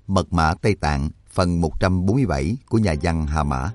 Mật mã Tây Tạng phần 147 của nhà văn Hà Mã.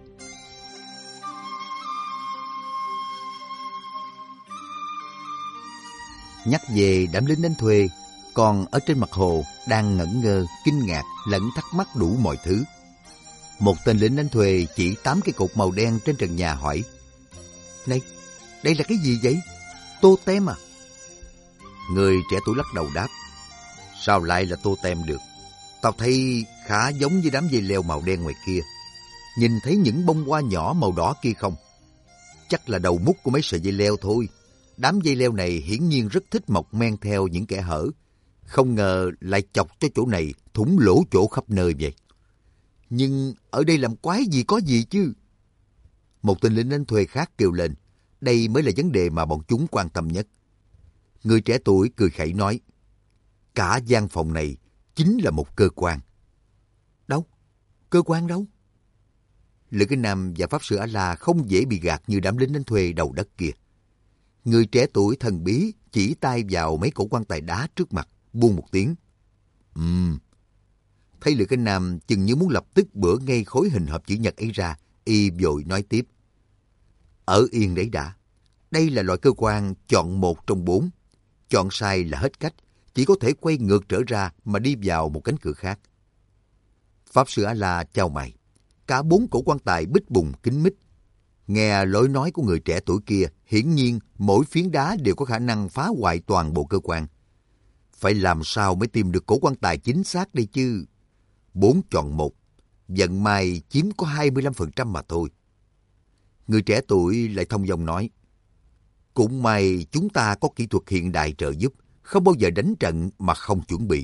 Nhắc về đám lính đánh thuê, còn ở trên mặt hồ đang ngẩn ngơ, kinh ngạc lẫn thắc mắc đủ mọi thứ. Một tên lính đánh thuê chỉ 8 cái cột màu đen trên trần nhà hỏi: "Này, đây là cái gì vậy? Tô tem à?" Người trẻ tuổi lắc đầu đáp: "Sao lại là tô tem được? Tao thấy khá giống với đám dây leo màu đen ngoài kia. Nhìn thấy những bông hoa nhỏ màu đỏ kia không? Chắc là đầu mút của mấy sợi dây leo thôi. Đám dây leo này hiển nhiên rất thích mọc men theo những kẽ hở. Không ngờ lại chọc cho chỗ này thủng lỗ chỗ khắp nơi vậy. Nhưng ở đây làm quái gì có gì chứ?" Một tên lính đánh thuê khác kêu lên. Đây mới là vấn đề mà bọn chúng quan tâm nhất. Người trẻ tuổi cười khẩy nói: "Cả gian phòng này chính là một cơ quan." "Đâu? Cơ quan đâu?" Lữ Cái Nam và Pháp Sư A-la không dễ bị gạt như đám lính đánh thuê đầu đất kia. Người trẻ tuổi thần bí chỉ tay vào mấy cổ quan tài đá trước mặt, buông một tiếng. Thấy Lữ Cái Nam chừng như muốn lập tức bữa ngay khối hình hộp chữ nhật ấy ra, y vội nói tiếp: "Ở yên đấy đã. Đây là loại cơ quan chọn một trong 4. Chọn sai là hết cách, chỉ có thể quay ngược trở ra mà đi vào một cánh cửa khác." Pháp Sư A-la chau mày. Cả 4 cổ quan tài bích bùng kín mít. Nghe lối nói của người trẻ tuổi kia, hiển nhiên mỗi phiến đá đều có khả năng phá hoại toàn bộ cơ quan. Phải làm sao mới tìm được cổ quan tài chính xác đây chứ? 4 chọn 1, vận may chiếm có 25% mà thôi. Người trẻ tuổi lại thông dong nói: "Cũng may chúng ta có kỹ thuật hiện đại trợ giúp, không bao giờ đánh trận mà không chuẩn bị."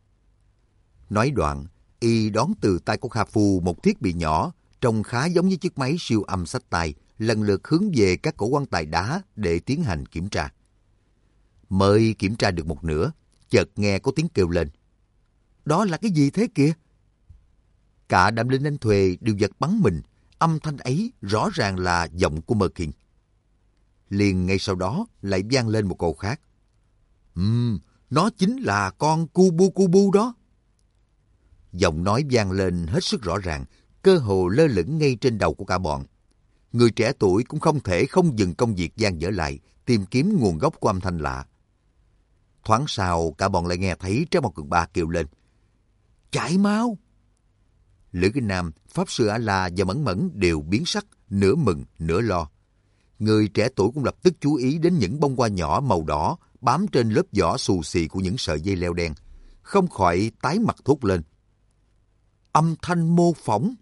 Nói đoạn, y đón từ tay của Kha Phu một thiết bị nhỏ, trông khá giống như chiếc máy siêu âm xách tay, lần lượt hướng về các cổ quan tài đá để tiến hành kiểm tra. Mới kiểm tra được một nửa, chợt nghe có tiếng kêu lên: "Đó là cái gì thế kìa?" Cả đám lính đánh thuê đều giật bắn mình, âm thanh ấy rõ ràng là giọng của Merkin. Liền ngay sau đó lại vang lên một câu khác: "Nó chính là con Kubu Kubu đó." Giọng nói vang lên hết sức rõ ràng, cơ hồ lơ lửng ngay trên đầu của cả bọn. Người trẻ tuổi cũng không thể không dừng công việc dang dở lại, tìm kiếm nguồn gốc của âm thanh lạ. Thoáng sau, cả bọn lại nghe thấy Trái Bao Cường Ba kêu lên: "Chạy mau!" Lữ Cái Nam, Pháp Sư A-la và Mẫn Mẫn đều biến sắc, nửa mừng nửa lo. Người trẻ tuổi cũng lập tức chú ý đến những bông hoa nhỏ màu đỏ bám trên lớp vỏ xù xì của những sợi dây leo đen, không khỏi tái mặt thốt lên: "Âm thanh mô phỏng!"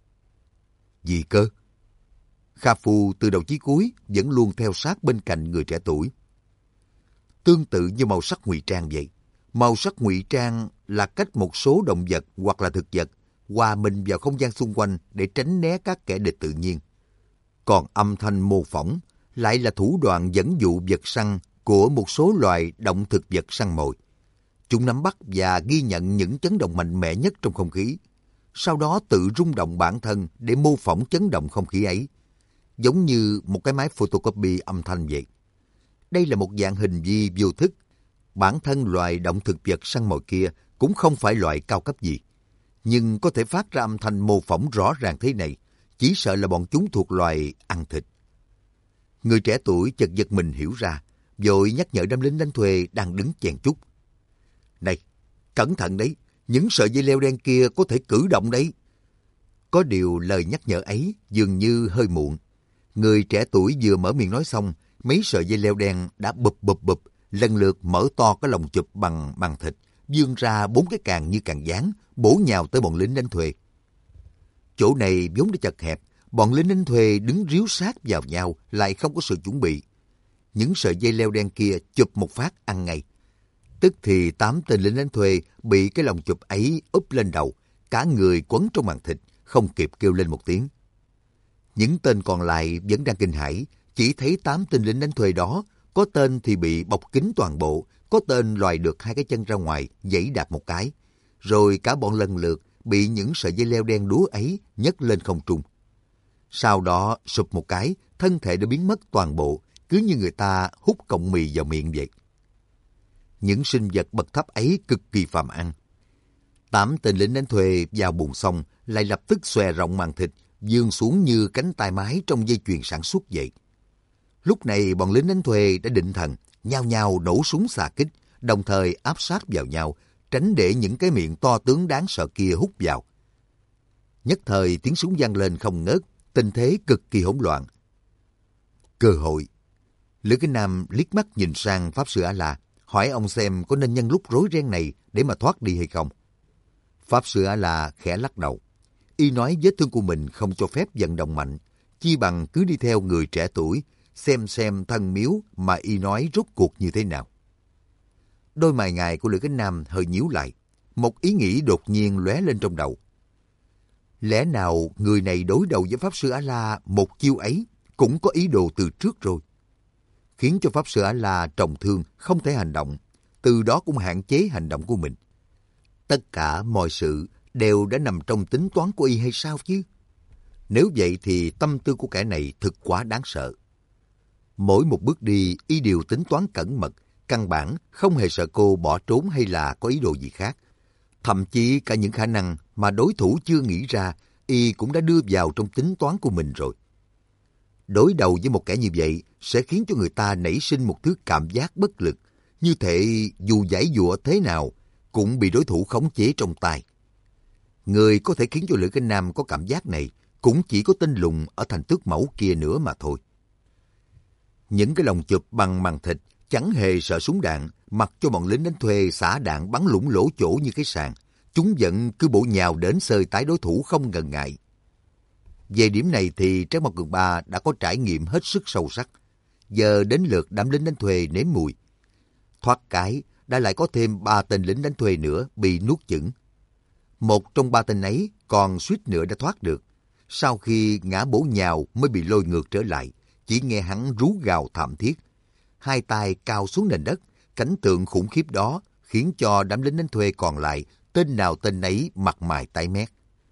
"Gì cơ?" Kha Phu từ đầu chí cuối vẫn luôn theo sát bên cạnh người trẻ tuổi. Tương tự như màu sắc ngụy trang vậy. Màu sắc ngụy trang là cách một số động vật hoặc là thực vật hòa mình vào không gian xung quanh để tránh né các kẻ địch tự nhiên. Còn âm thanh mô phỏng lại là thủ đoạn dẫn dụ vật săn của một số loài động thực vật săn mồi. Chúng nắm bắt và ghi nhận những chấn động mạnh mẽ nhất trong không khí, sau đó tự rung động bản thân để mô phỏng chấn động không khí ấy, giống như một cái máy photocopy âm thanh vậy. Đây là một dạng hình vi vô thức. Bản thân loài động thực vật săn mồi kia cũng không phải loại cao cấp gì, nhưng có thể phát ra âm thanh mô phỏng rõ ràng thế này, chỉ sợ là bọn chúng thuộc loài ăn thịt. Người trẻ tuổi chợt giật mình hiểu ra, vội nhắc nhở đám lính đánh thuê đang đứng chèn chúc: "Này, cẩn thận đấy, những sợi dây leo đen kia có thể cử động đấy." Có điều lời nhắc nhở ấy dường như hơi muộn. Người trẻ tuổi vừa mở miệng nói xong, mấy sợi dây leo đen đã bụp bụp bụp, lần lượt mở to cái lồng chụp bằng thịt, vươn ra 4 cái càng như càng gián, bổ nhào tới bọn lính đánh thuê. Chỗ này vốn đã chật hẹp, bọn lính đánh thuê đứng ríu sát vào nhau, lại không có sự chuẩn bị. Những sợi dây leo đen kia chụp một phát ăn ngay. Tức thì 8 tên lính đánh thuê bị cái lồng chụp ấy úp lên đầu, cả người quấn trong màn thịt, không kịp kêu lên một tiếng. Những tên còn lại vẫn đang kinh hãi, chỉ thấy 8 tên lính đánh thuê đó, có tên thì bị bọc kín toàn bộ, có tên lòi được 2 cái chân ra ngoài, giãy đạp một cái, rồi cả bọn lần lượt bị những sợi dây leo đen đúa ấy nhấc lên không trung. Sau đó sụp một cái, thân thể đã biến mất toàn bộ, cứ như người ta hút cọng mì vào miệng vậy. Những sinh vật bậc thấp ấy cực kỳ phàm ăn. 8 tên lính đánh thuê vào bùn xong lại lập tức xòe rộng màn thịt, vươn xuống như cánh tay máy trong dây chuyền sản xuất vậy. Lúc này bọn lính đánh thuê đã định thần, nhao nhao nổ súng xạ kích, đồng thời áp sát vào nhau, tránh để những cái miệng to tướng đáng sợ kia hút vào. Nhất thời tiếng súng vang lên không ngớt, tình thế cực kỳ hỗn loạn. Cơ hội. Lữ Kính Nam liếc mắt nhìn sang Pháp Sư A-La, hỏi ông xem có nên nhân lúc rối ren này để mà thoát đi hay không. Pháp Sư A-La khẽ lắc đầu. Y nói vết thương của mình không cho phép vận động mạnh, chi bằng cứ đi theo người trẻ tuổi, xem thân miếu mà y nói rốt cuộc như thế nào. Đôi mày ngài của Lữ Kính Nam hơi nhíu lại, một ý nghĩ đột nhiên lóe lên trong đầu. Lẽ nào người này đối đầu với Pháp Sư A-La một chiêu ấy cũng có ý đồ từ trước rồi, khiến cho Pháp Sư A-La trọng thương không thể hành động, từ đó cũng hạn chế hành động của mình. Tất cả mọi sự đều đã nằm trong tính toán của y hay sao chứ? Nếu vậy thì tâm tư của kẻ này thực quá đáng sợ. Mỗi một bước đi y đều tính toán cẩn mật, căn bản không hề sợ cô bỏ trốn hay là có ý đồ gì khác. Thậm chí cả những khả năng mà đối thủ chưa nghĩ ra, y cũng đã đưa vào trong tính toán của mình rồi. Đối đầu với một kẻ như vậy sẽ khiến cho người ta nảy sinh một thứ cảm giác bất lực, như thể dù giãy giụa thế nào cũng bị đối thủ khống chế trong tay. Người có thể khiến cho Lữ Kính Nam có cảm giác này cũng chỉ có tên lùng ở thành Tước Mẫu kia nữa mà thôi. Những cái lồng chụp bằng màng thịt chẳng hề sợ súng đạn, mặc cho bọn lính đánh thuê xả đạn bắn lủng lỗ chỗ như cái sàn, chúng vẫn cứ bổ nhào đến xơi tái đối thủ không ngần ngại. Về điểm này thì Trác Mộc Cường Ba đã có trải nghiệm hết sức sâu sắc. Giờ đến lượt đám lính đánh thuê nếm mùi. Thoát cái, đã lại có thêm 3 tên lính đánh thuê nữa bị nuốt chửng. Một trong 3 tên ấy còn suýt nữa đã thoát được. Sau khi ngã bổ nhào mới bị lôi ngược trở lại, chỉ nghe hắn rú gào thảm thiết. Hai tay cao xuống nền đất, cảnh tượng khủng khiếp đó khiến cho đám lính đánh thuê còn lại tên nào tên nấy mặt mày tái mét.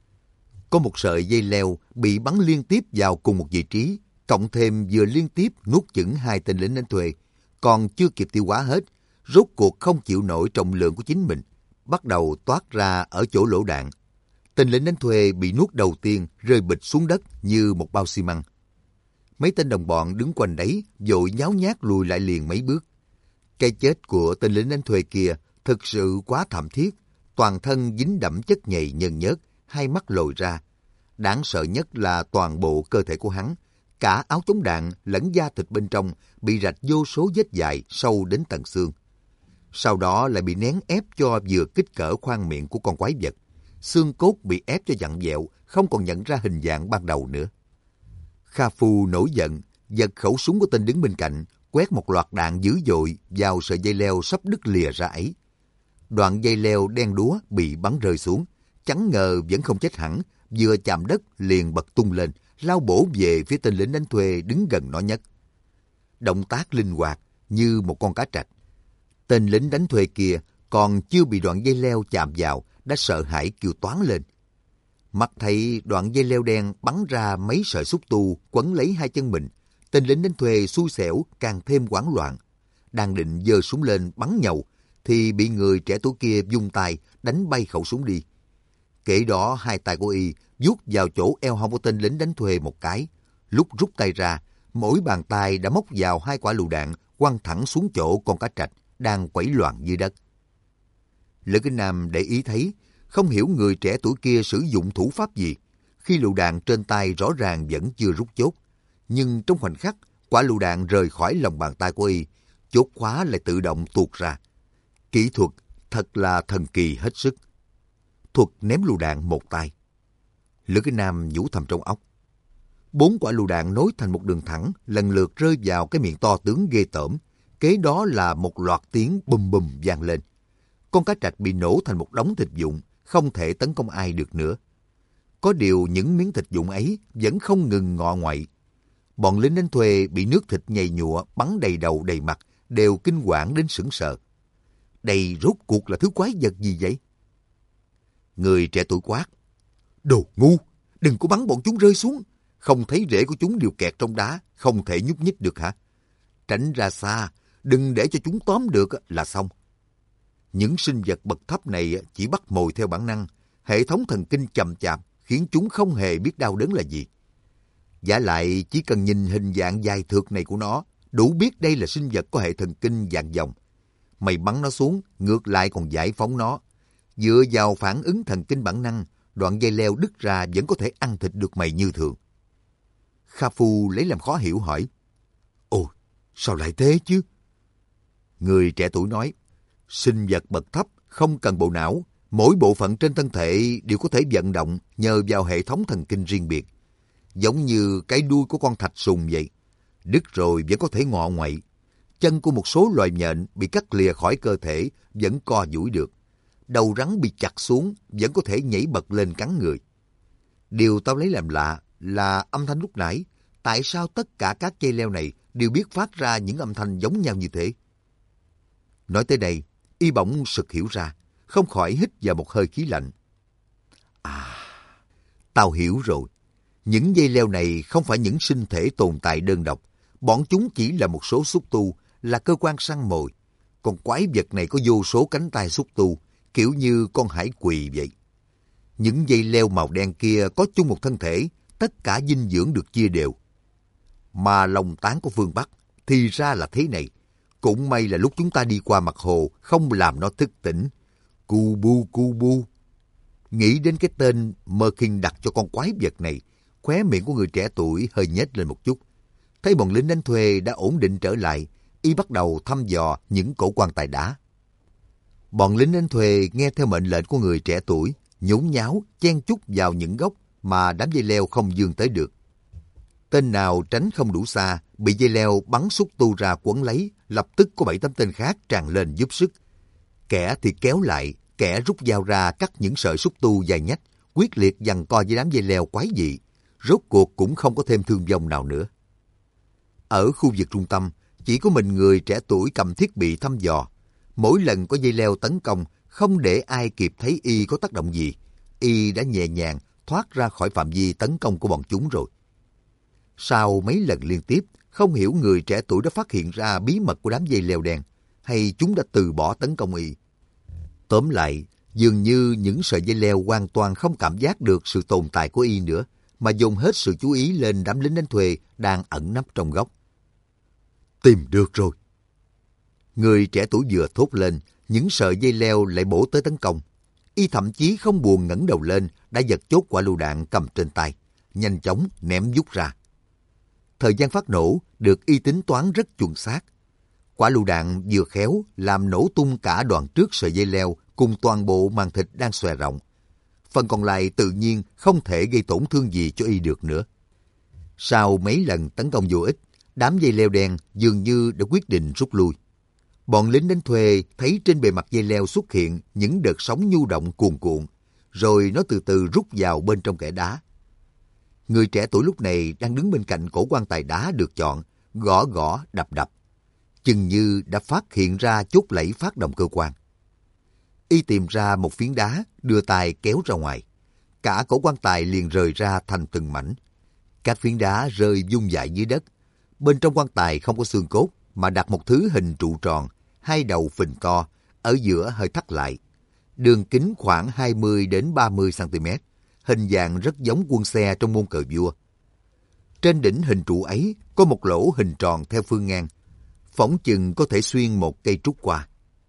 Có một sợi dây leo bị bắn liên tiếp vào cùng một vị trí, cộng thêm vừa liên tiếp nuốt chửng 2 tên lính đánh thuê, còn chưa kịp tiêu hóa hết, rốt cuộc không chịu nổi trọng lượng của chính mình, bắt đầu toát ra ở chỗ lỗ đạn. Tên lính đánh thuê bị nuốt đầu tiên rơi bịch xuống đất như một bao xi măng. Mấy tên đồng bọn đứng quanh đấy vội nháo nhác lùi lại liền mấy bước. Cái chết của tên lính đánh thuê kia thực sự quá thảm thiết, toàn thân dính đẫm chất nhầy nhờn nhớt, hai mắt lồi ra. Đáng sợ nhất là toàn bộ cơ thể của hắn, cả áo chống đạn lẫn da thịt bên trong bị rạch vô số vết dài sâu đến tận xương. Sau đó lại bị nén ép cho vừa kích cỡ khoang miệng của con quái vật. Xương cốt bị ép cho vặn vẹo, không còn nhận ra hình dạng ban đầu nữa. Kha Phu nổi giận, giật khẩu súng của tên đứng bên cạnh, quét một loạt đạn dữ dội vào sợi dây leo sắp đứt lìa ra ấy. Đoạn dây leo đen đúa bị bắn rơi xuống, chẳng ngờ vẫn không chết hẳn, vừa chạm đất liền bật tung lên, lao bổ về phía tên lính đánh thuê đứng gần nó nhất. Động tác linh hoạt như một con cá trạch. Tên lính đánh thuê kia còn chưa bị đoạn dây leo chạm vào đã sợ hãi kêu toáng lên. Mắt thấy đoạn dây leo đen bắn ra mấy sợi xúc tu quấn lấy hai chân mình, tên lính đánh thuê xui xẻo càng thêm hoảng loạn. Đang định giơ súng lên bắn nhầu thì bị người trẻ tuổi kia vung tay đánh bay khẩu súng đi. Kể đó hai tay của y vuốt vào chỗ eo hông của tên lính đánh thuê một cái. Lúc rút tay ra, mỗi bàn tay đã móc vào 2 quả lựu đạn quăng thẳng xuống chỗ con cá trạch đang quẩy loạn dưới đất. Lữ Kính Nam để ý thấy, không hiểu người trẻ tuổi kia sử dụng thủ pháp gì. Khi lựu đạn trên tay rõ ràng vẫn chưa rút chốt, nhưng trong khoảnh khắc quả lựu đạn rời khỏi lòng bàn tay của y, chốt khóa lại tự động tuột ra. Kỹ thuật thật là thần kỳ hết sức. Thuật ném lựu đạn một tay. Lữ Kính Nam nhủ thầm trong óc. 4 quả lựu đạn nối thành một đường thẳng, lần lượt rơi vào cái miệng to tướng ghê tởm. Kế đó là một loạt tiếng bùm bùm vang lên. Con cá trạch bị nổ thành một đống thịt vụn, không thể tấn công ai được nữa. Có điều những miếng thịt vụn ấy vẫn không ngừng ngọ ngoại. Bọn lính đánh thuê bị nước thịt nhầy nhụa bắn đầy đầu đầy mặt, đều kinh hoảng đến sững sờ. Đây rốt cuộc là thứ quái vật gì vậy? Người trẻ tuổi quát. Đồ ngu, đừng có bắn bọn chúng rơi xuống. Không thấy rễ của chúng đều kẹt trong đá, không thể nhúc nhích được hả? Tránh ra xa, đừng để cho chúng tóm được là xong. Những sinh vật bậc thấp này chỉ bắt mồi theo bản năng, hệ thống thần kinh chậm chạp khiến chúng không hề biết đau đớn là gì. Vả lại chỉ cần nhìn hình dạng dài thượt này của nó, đủ biết đây là sinh vật có hệ thần kinh dạng dòng. Mày bắn nó xuống, ngược lại còn giải phóng nó. Dựa vào phản ứng thần kinh bản năng, đoạn dây leo đứt ra vẫn có thể ăn thịt được mày như thường. Kha Phu lấy làm khó hiểu hỏi, ồ, sao lại thế chứ? Người trẻ tuổi nói, sinh vật bậc thấp không cần bộ não, mỗi bộ phận trên thân thể đều có thể vận động nhờ vào hệ thống thần kinh riêng biệt. Giống như cái đuôi của con thạch sùng vậy, đứt rồi vẫn có thể ngọ nguậy. Chân của một số loài nhện bị cắt lìa khỏi cơ thể vẫn co duỗi được. Đầu rắn bị chặt xuống vẫn có thể nhảy bật lên cắn người. Điều tao lấy làm lạ là âm thanh lúc nãy. Tại sao tất cả các dây leo này đều biết phát ra những âm thanh giống nhau như thế? Nói tới đây, y bỗng sực hiểu ra, không khỏi hít vào một hơi khí lạnh. À, tao hiểu rồi. Những dây leo này không phải những sinh thể tồn tại đơn độc. Bọn chúng chỉ là một số xúc tu, là cơ quan săn mồi. Còn quái vật này có vô số cánh tay xúc tu, kiểu như con hải quỳ vậy. Những dây leo màu đen kia có chung một thân thể, tất cả dinh dưỡng được chia đều. Mà lòng tán của phương Bắc thì ra là thế này. Cũng may là lúc chúng ta đi qua mặt hồ không làm nó thức tỉnh. Cu bu cu bu. Nghĩ đến cái tên Mơ Kinh đặt cho con quái vật này, khóe miệng của người trẻ tuổi hơi nhếch lên một chút. Thấy bọn lính đánh thuê đã ổn định trở lại, y bắt đầu thăm dò những cổ quan tài đá. Bọn lính đánh thuê nghe theo mệnh lệnh của người trẻ tuổi, nhốn nháo chen chúc vào những gốc mà đám dây leo không vươn tới được. Tên nào tránh không đủ xa, bị dây leo bắn xúc tu ra quấn lấy, lập tức có 7-8 tên khác tràn lên giúp sức. Kẻ thì kéo lại, kẻ rút dao ra cắt những sợi xúc tu dài nhách, quyết liệt giằng co với đám dây leo quái dị. Rốt cuộc cũng không có thêm thương vong nào nữa. Ở khu vực trung tâm, chỉ có mình người trẻ tuổi cầm thiết bị thăm dò. Mỗi lần có dây leo tấn công, không để ai kịp thấy y có tác động gì, y đã nhẹ nhàng thoát ra khỏi phạm vi tấn công của bọn chúng rồi. Sau mấy lần liên tiếp, không hiểu người trẻ tuổi đã phát hiện ra bí mật của đám dây leo đen, hay chúng đã từ bỏ tấn công y. Tóm lại, dường như những sợi dây leo hoàn toàn không cảm giác được sự tồn tại của y nữa, mà dồn hết sự chú ý lên đám lính đánh thuê đang ẩn nấp trong góc. Tìm được rồi. Người trẻ tuổi vừa thốt lên, những sợi dây leo lại bổ tới tấn công. Y thậm chí không buồn ngẩng đầu lên, đã giật chốt quả lựu đạn cầm trên tay, nhanh chóng ném vút ra. Thời gian phát nổ được y tính toán rất chuẩn xác. Quả lựu đạn vừa khéo làm nổ tung cả đoạn trước sợi dây leo cùng toàn bộ màng thịt đang xòe rộng. Phần còn lại tự nhiên không thể gây tổn thương gì cho y được nữa. Sau mấy lần tấn công vô ích, đám dây leo đen dường như đã quyết định rút lui. Bọn lính đánh thuê thấy trên bề mặt dây leo xuất hiện những đợt sóng nhu động cuồn cuộn, rồi nó từ từ rút vào bên trong kẽ đá. Người trẻ tuổi lúc này đang đứng bên cạnh cổ quan tài đá được chọn, gõ gõ đập đập. Chừng như đã phát hiện ra chốt lẫy phát động cơ quan. Y tìm ra một phiến đá, đưa tay kéo ra ngoài. Cả cổ quan tài liền rời ra thành từng mảnh. Các phiến đá rơi vung vãi dưới đất. Bên trong quan tài không có xương cốt, mà đặt một thứ hình trụ tròn, hai đầu phình to, ở giữa hơi thắt lại. Đường kính khoảng 20 đến 30 cm, hình dạng rất giống quân xe trong môn cờ vua. Trên đỉnh hình trụ ấy có một lỗ hình tròn theo phương ngang, phỏng chừng có thể xuyên một cây trúc qua.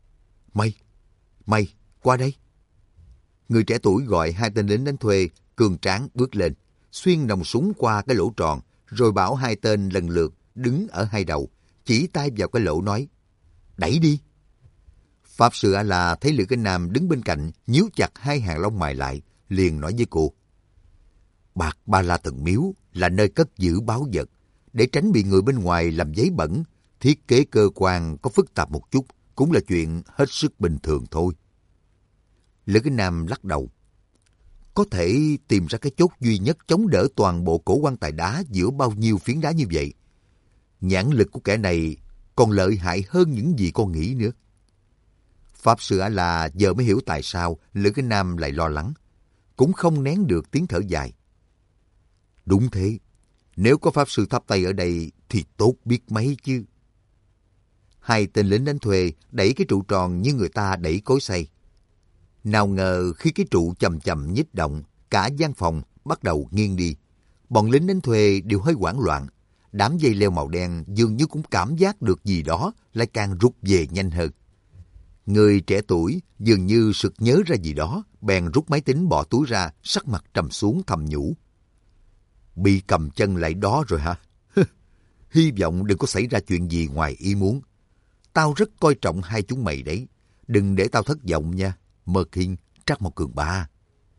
Mày, qua đây. Người trẻ tuổi gọi hai tên lính đánh thuê, cường tráng bước lên, xuyên nòng súng qua cái lỗ tròn, rồi bảo hai tên lần lượt đứng ở hai đầu, chỉ tay vào cái lỗ nói, đẩy đi. Pháp sư A-la thấy Lữ Cái Nam đứng bên cạnh, nhíu chặt hai hàng lông mày lại, liền nói với cô, Bạc Ba La Thần Miếu là nơi cất giữ báu vật. Để tránh bị người bên ngoài làm giấy bẩn, thiết kế cơ quan có phức tạp một chút, cũng là chuyện hết sức bình thường thôi. Lữ Cái Nam lắc đầu. Có thể tìm ra cái chốt duy nhất chống đỡ toàn bộ cổ quan tài đá giữa bao nhiêu phiến đá như vậy. Nhãn lực của kẻ này còn lợi hại hơn những gì con nghĩ nữa. Pháp sư A-la giờ mới hiểu tại sao Lữ Cái Nam lại lo lắng. Cũng không nén được tiếng thở dài. Đúng thế, nếu có Pháp sư Tháp Tây ở đây thì tốt biết mấy chứ. Hai tên lính đánh thuê đẩy cái trụ tròn như người ta đẩy cối xay. Nào ngờ khi cái trụ chậm chậm nhích động, cả gian phòng bắt đầu nghiêng đi. Bọn lính đánh thuê đều hơi hoảng loạn. Đám dây leo màu đen dường như cũng cảm giác được gì đó, lại càng rút về nhanh hơn. Người trẻ tuổi dường như sực nhớ ra gì đó, bèn rút máy tính bỏ túi ra, sắc mặt trầm xuống thầm nhủ. Bị cầm chân lại đó rồi hả? Hy vọng đừng có xảy ra chuyện gì ngoài ý muốn. Tao rất coi trọng hai chúng mày đấy. Đừng để tao thất vọng nha. Merkin, Trác Mộc Cường Ba.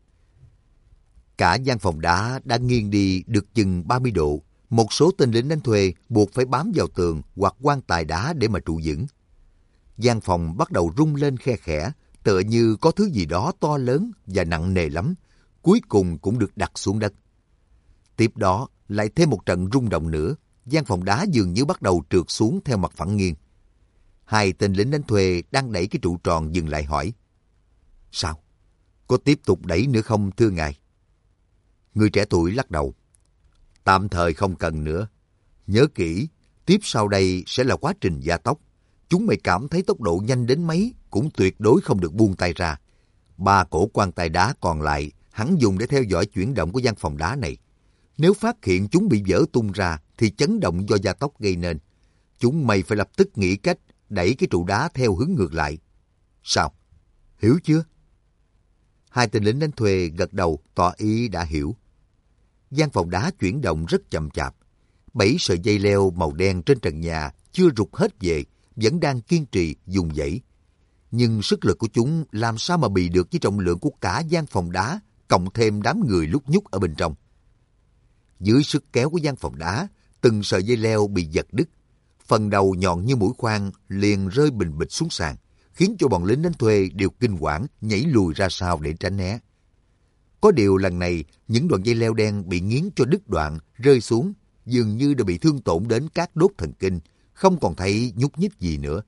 Cả gian phòng đá đã nghiêng đi được chừng 30 độ. Một số tên lính đánh thuê buộc phải bám vào tường hoặc quan tài đá để mà trụ vững. Gian phòng bắt đầu rung lên khe khẽ, tựa như có thứ gì đó to lớn và nặng nề lắm, cuối cùng cũng được đặt xuống đất. Tiếp đó, lại thêm một trận rung động nữa, gian phòng đá dường như bắt đầu trượt xuống theo mặt phẳng nghiêng. Hai tên lính đánh thuê đang đẩy cái trụ tròn dừng lại hỏi. Sao? Có tiếp tục đẩy nữa không thưa ngài? Người trẻ tuổi lắc đầu. Tạm thời không cần nữa. Nhớ kỹ, tiếp sau đây sẽ là quá trình gia tốc. Chúng mày cảm thấy tốc độ nhanh đến mấy cũng tuyệt đối không được buông tay ra. 3 cổ quan tài đá còn lại hắn dùng để theo dõi chuyển động của gian phòng đá này. Nếu phát hiện chúng bị vỡ tung ra thì chấn động do gia tốc gây nên. Chúng mày phải lập tức nghĩ cách đẩy cái trụ đá theo hướng ngược lại. Sao? Hiểu chưa? Hai tên lính đánh thuê gật đầu tỏ ý đã hiểu. Gian phòng đá chuyển động rất chậm chạp. 7 sợi dây leo màu đen trên trần nhà chưa rụt hết về, vẫn đang kiên trì dùng dãy. Nhưng sức lực của chúng làm sao mà bì được với trọng lượng của cả gian phòng đá, cộng thêm đám người lúc nhúc ở bên trong. Dưới sức kéo của gian phòng đá, từng sợi dây leo bị giật đứt. Phần đầu nhọn như mũi khoan liền rơi bình bịch xuống sàn, khiến cho bọn lính đánh thuê đều kinh hoảng nhảy lùi ra sau để tránh né. Có điều lần này, những đoạn dây leo đen bị nghiến cho đứt đoạn, rơi xuống, dường như đã bị thương tổn đến các đốt thần kinh, không còn thấy nhúc nhích gì nữa.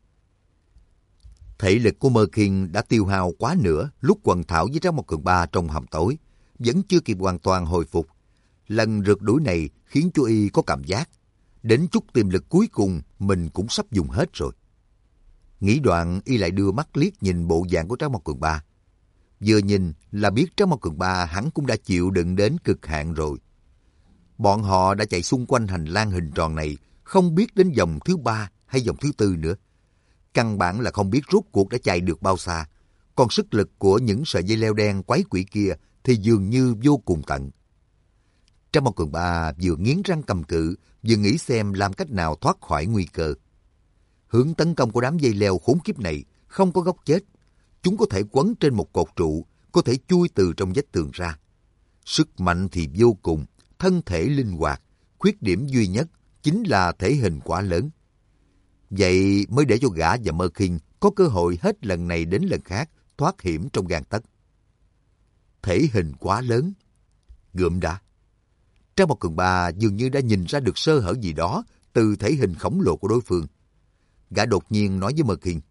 Thể lực của Merkin đã tiêu hao quá nửa lúc quần thảo với Trác Mộc Cường Ba trong hầm tối, vẫn chưa kịp hoàn toàn hồi phục. Lần rượt đuổi này khiến cho y có cảm giác, đến chút tiềm lực cuối cùng mình cũng sắp dùng hết rồi. Nghĩ đoạn y lại đưa mắt liếc nhìn bộ dạng của Trác Mộc Cường Ba. Vừa nhìn là biết Trác Mộc Cường Ba hắn cũng đã chịu đựng đến cực hạn rồi. Bọn họ đã chạy xung quanh hành lang hình tròn này, không biết đến vòng thứ 3 hay vòng thứ 4 nữa. Căn bản là không biết rốt cuộc đã chạy được bao xa. Còn sức lực của những sợi dây leo đen quái quỷ kia thì dường như vô cùng tận. Trác Mộc Cường Ba vừa nghiến răng cầm cự, vừa nghĩ xem làm cách nào thoát khỏi nguy cơ. Hướng tấn công của đám dây leo khốn kiếp này không có góc chết. Chúng có thể quấn trên một cột trụ, có thể chui từ trong vách tường ra. Sức mạnh thì vô cùng, thân thể linh hoạt, khuyết điểm duy nhất chính là thể hình quá lớn. Vậy mới để cho gã và Merkin có cơ hội hết lần này đến lần khác thoát hiểm trong gang tấc. Thể hình quá lớn. Gượm đã. Trác Mộc Cường Ba dường như đã nhìn ra được sơ hở gì đó từ thể hình khổng lồ của đối phương. Gã đột nhiên nói với Merkin.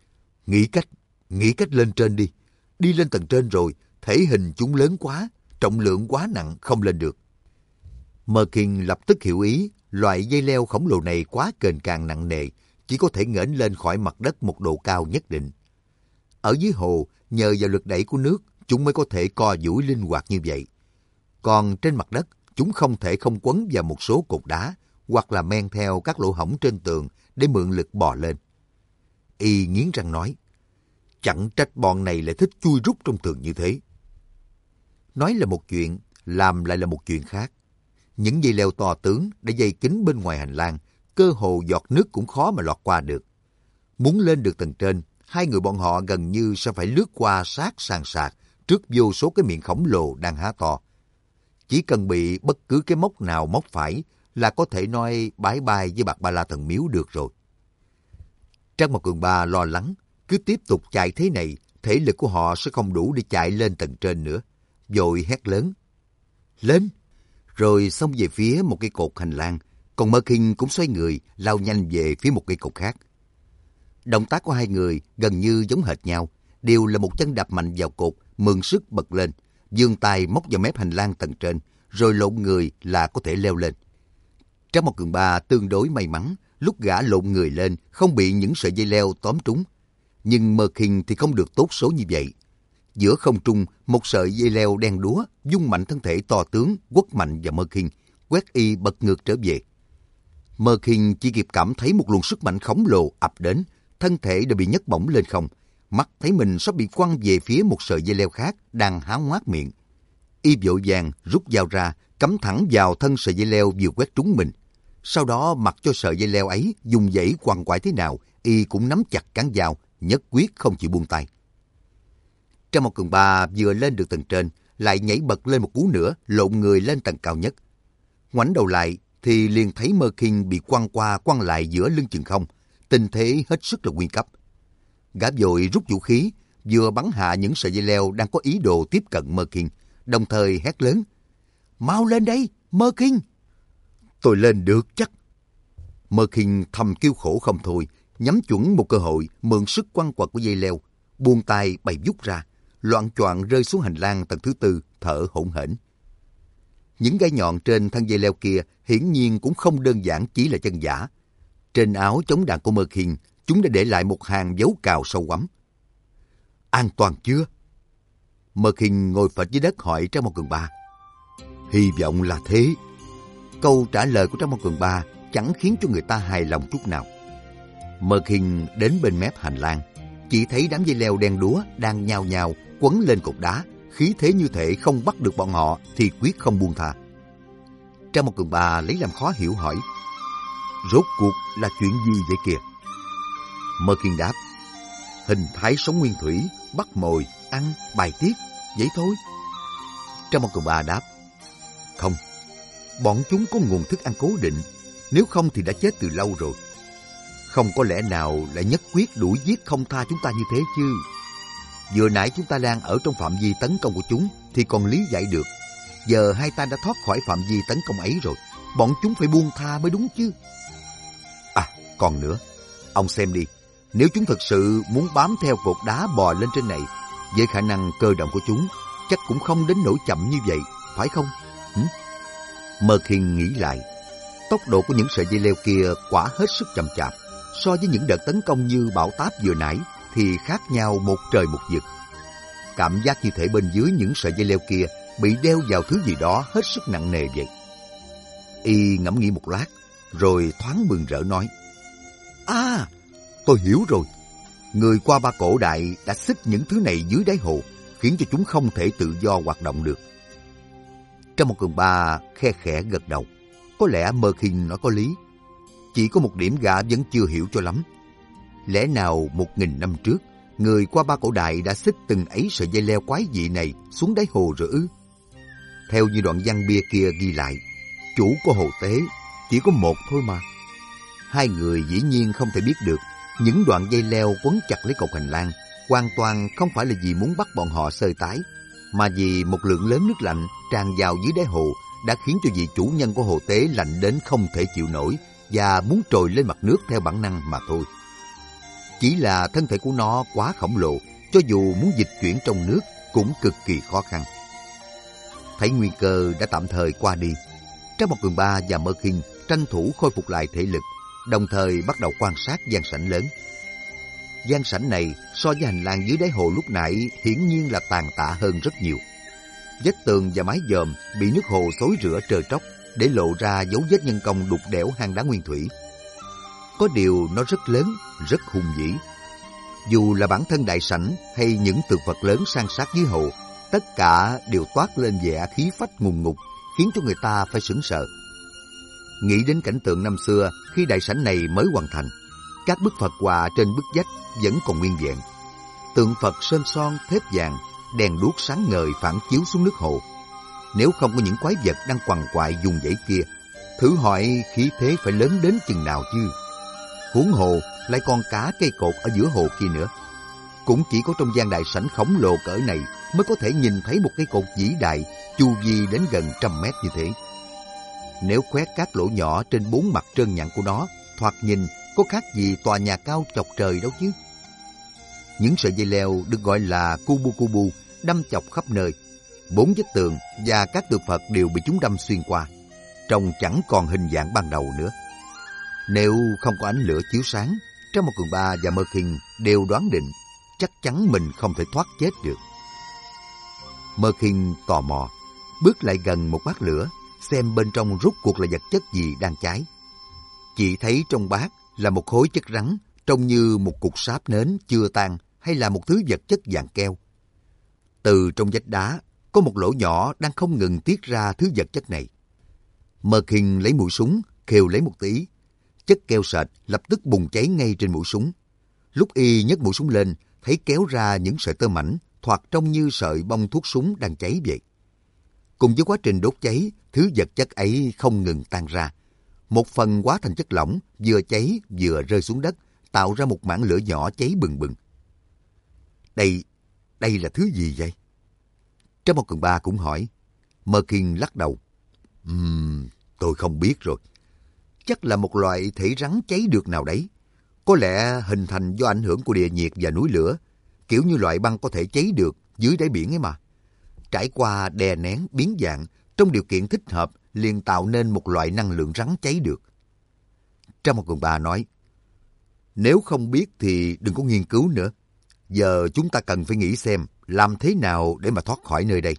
Nghĩ cách lên trên đi. Đi lên tầng trên rồi, thể hình chúng lớn quá, trọng lượng quá nặng, không lên được. Merkin lập tức hiểu ý, loại dây leo khổng lồ này quá kềnh càng nặng nề, chỉ có thể ngẩng lên khỏi mặt đất một độ cao nhất định. Ở dưới hồ, nhờ vào lực đẩy của nước, chúng mới có thể co duỗi linh hoạt như vậy. Còn trên mặt đất, chúng không thể không quấn vào một số cột đá, hoặc là men theo các lỗ hổng trên tường để mượn lực bò lên. Y nghiến răng nói, chẳng trách bọn này lại thích chui rút trong tường như thế. Nói là một chuyện, làm lại là một chuyện khác. Những dây leo to tướng đã dây kín bên ngoài hành lang, cơ hồ giọt nước cũng khó mà lọt qua được. Muốn lên được tầng trên, hai người bọn họ gần như sẽ phải lướt qua sát sàn sạt trước vô số cái miệng khổng lồ đang há to. Chỉ cần bị bất cứ cái móc nào móc phải là có thể nói bye bye với Bạc Ba La Thần Miếu được rồi. Trác Mộc Cường Ba lo lắng, cứ tiếp tục chạy thế này, thể lực của họ sẽ không đủ để chạy lên tầng trên nữa. Vội hét lớn, lên! Rồi xông về phía một cây cột hành lang, còn Merkin cũng xoay người, lao nhanh về phía một cây cột khác. Động tác của hai người gần như giống hệt nhau, đều là một chân đạp mạnh vào cột, mượn sức bật lên, giương tay móc vào mép hành lang tầng trên, rồi lộn người là có thể leo lên. Trác Mộc Cường Ba tương đối may mắn, lúc gã lộn người lên không bị những sợi dây leo tóm trúng. Nhưng Mơ Kinh thì không được tốt số như vậy. Giữa không trung, một sợi dây leo đen đúa vung mạnh thân thể to tướng quất mạnh vào Mơ Kinh, quét y bật ngược trở về. Mơ Kinh chỉ kịp cảm thấy một luồng sức mạnh khổng lồ ập đến, thân thể đã bị nhấc bổng lên không. Mắt thấy mình sắp bị quăng về phía một sợi dây leo khác đang há ngoác miệng. Y vội vàng rút dao ra, cắm thẳng vào thân sợi dây leo vừa quét trúng mình. Sau đó mặc cho sợi dây leo ấy dùng dãy quằn quại thế nào, y cũng nắm chặt cán dao, nhất quyết không chịu buông tay. Trong một cường ba vừa lên được tầng trên, lại nhảy bật lên một cú nữa, lộn người lên tầng cao nhất. Ngoảnh đầu lại thì liền thấy Mơ Kinh bị quăng qua quăng lại giữa lưng chừng không, tình thế hết sức là nguy cấp. Gã vội rút vũ khí, vừa bắn hạ những sợi dây leo đang có ý đồ tiếp cận Mơ Kinh, đồng thời hét lớn: "Mau lên đây, Mơ Kinh!" "Tôi lên được chắc." Mơ Kinh thầm kêu khổ không thôi, nhắm chuẩn một cơ hội mượn sức quăng quật của dây leo, buông tay bày vút ra, loạng choạng rơi xuống hành lang tầng thứ tư, thở hổn hển. Những gai nhọn trên thân dây leo kia hiển nhiên cũng không đơn giản chỉ là chân giả. Trên áo chống đạn của Mơ Kinh, chúng đã để lại một hàng dấu cào sâu quắm. "An toàn chưa?" Mơ Kinh ngồi phịch dưới đất hỏi Trang Môn Cường Ba. "Hy vọng là thế." Câu trả lời của Trang Môn Cường Ba chẳng khiến cho người ta hài lòng chút nào. Mơ Kinh đến bên mép hành lang, chỉ thấy đám dây leo đen đúa đang nhao nhao quấn lên cột đá, khí thế như thể không bắt được bọn họ thì quyết không buông tha. Trang Môn Cường Ba lấy làm khó hiểu hỏi: "Rốt cuộc là chuyện gì vậy kìa?" Mơ Kinh đáp: "Hình thái sống nguyên thủy, bắt mồi, ăn, bài tiết, vậy thôi." Trang Môn Cường Ba đáp: "Không, bọn chúng có nguồn thức ăn cố định, nếu không thì đã chết từ lâu rồi. Không có lẽ nào lại nhất quyết đuổi giết không tha chúng ta như thế chứ. Vừa nãy chúng ta đang ở trong phạm vi tấn công của chúng thì còn lý giải được. Giờ hai ta đã thoát khỏi phạm vi tấn công ấy rồi, bọn chúng phải buông tha mới đúng chứ. À, còn nữa, ông xem đi, nếu chúng thực sự muốn bám theo cột đá bò lên trên này, với khả năng cơ động của chúng, chắc cũng không đến nỗi chậm như vậy, phải không?" Mơ Kinh nghĩ lại, tốc độ của những sợi dây leo kia quả hết sức chậm chạp. So với những đợt tấn công như bão táp vừa nãy thì khác nhau một trời một vực. Cảm giác như thể bên dưới những sợi dây leo kia bị đeo vào thứ gì đó hết sức nặng nề vậy. Y ngẫm nghĩ một lát, rồi thoáng mừng rỡ nói: "À, tôi hiểu rồi. Người qua Ba Cổ Đại đã xích những thứ này dưới đáy hồ, khiến cho chúng không thể tự do hoạt động được." Trong một cường ba khe khẽ gật đầu. Có lẽ Mơ Kinh nói có lý. Chỉ có một điểm gã vẫn chưa hiểu cho lắm. Lẽ nào 1000 năm trước, người qua Ba Cổ Đại đã xích từng ấy sợi dây leo quái dị này xuống đáy hồ rồi ư? Theo như đoạn văn bia kia ghi lại, chủ của hồ tế chỉ có một thôi mà. Hai người dĩ nhiên không thể biết được những đoạn dây leo quấn chặt lấy cột hành lang hoàn toàn không phải là vì muốn bắt bọn họ sơi tái, mà vì một lượng lớn nước lạnh tràn vào dưới đáy hồ đã khiến cho vị chủ nhân của hồ tế lạnh đến không thể chịu nổi và muốn trồi lên mặt nước theo bản năng mà thôi. Chỉ là thân thể của nó quá khổng lồ, cho dù muốn dịch chuyển trong nước cũng cực kỳ khó khăn. Thấy nguy cơ đã tạm thời qua đi, Trang Một Cường Ba và Mơ Kinh tranh thủ khôi phục lại thể lực, đồng thời bắt đầu quan sát gian sảnh lớn. Gian sảnh này so với hành lang dưới đáy hồ lúc nãy hiển nhiên là tàn tạ hơn rất nhiều. Vách tường và mái dòm bị nước hồ xối rửa trơ tróc, để lộ ra dấu vết nhân công đục đẽo hang đá nguyên thủy. Có điều nó rất lớn, rất hùng vĩ. Dù là bản thân đại sảnh hay những tượng Phật lớn san sát dưới hồ, tất cả đều toát lên vẻ khí phách ngùng ngục, khiến cho người ta phải sửng sợ. Nghĩ đến cảnh tượng năm xưa khi đại sảnh này mới hoàn thành, các bức Phật hòa trên bức vách vẫn còn nguyên vẹn. Tượng Phật sơn son thép vàng, đèn đuốc sáng ngời phản chiếu xuống nước hồ. Nếu không có những quái vật đang quằn quại dùng dãy kia, thử hỏi khí thế phải lớn đến chừng nào chứ. Huống hồ lại còn cả cây cột ở giữa hồ kia nữa. Cũng chỉ có trong gian đại sảnh khổng lồ cỡ này mới có thể nhìn thấy một cây cột vĩ đại chu vi đến gần 100 mét như thế. Nếu khoét các lỗ nhỏ trên 4 mặt trơn nhẵn của nó, thoạt nhìn có khác gì tòa nhà cao chọc trời đâu chứ. Những sợi dây leo được gọi là kubu đâm chọc khắp nơi. 4 vách tường và các tượng Phật đều bị chúng đâm xuyên qua, trông chẳng còn hình dạng ban đầu nữa. Nếu không có ánh lửa chiếu sáng, Trang Một Cường Ba và Mơ Kinh đều đoán định chắc chắn mình không thể thoát chết được. Mơ Kinh tò mò, bước lại gần một bát lửa, xem bên trong rốt cuộc là vật chất gì đang cháy. Chị thấy trong bát là một khối chất rắn, trông như một cục sáp nến chưa tan hay là một thứ vật chất dạng keo. Từ trong vách đá, có một lỗ nhỏ đang không ngừng tiết ra thứ vật chất này. Mơ Kinh lấy mũi súng, khều lấy một tí. Chất keo sệt lập tức bùng cháy ngay trên mũi súng. Lúc y nhấc mũi súng lên, thấy kéo ra những sợi tơ mảnh, thoạt trông như sợi bông thuốc súng đang cháy vậy. Cùng với quá trình đốt cháy, thứ vật chất ấy không ngừng tan ra. Một phần hóa thành chất lỏng, vừa cháy vừa rơi xuống đất, tạo ra một mảng lửa nhỏ cháy bừng bừng. Đây là thứ gì vậy? Trang Một Cường Ba cũng hỏi. Mơ Kinh lắc đầu. Tôi không biết rồi. Chắc là một loại thể rắn cháy được nào đấy. Có lẽ hình thành do ảnh hưởng của địa nhiệt và núi lửa, kiểu như loại băng có thể cháy được dưới đáy biển ấy mà. Trải qua đè nén biến dạng, trong điều kiện thích hợp liền tạo nên một loại năng lượng rắn cháy được. Trang Một Cường Ba nói, nếu không biết thì đừng có nghiên cứu nữa. Giờ chúng ta cần phải nghĩ xem làm thế nào để mà thoát khỏi nơi đây.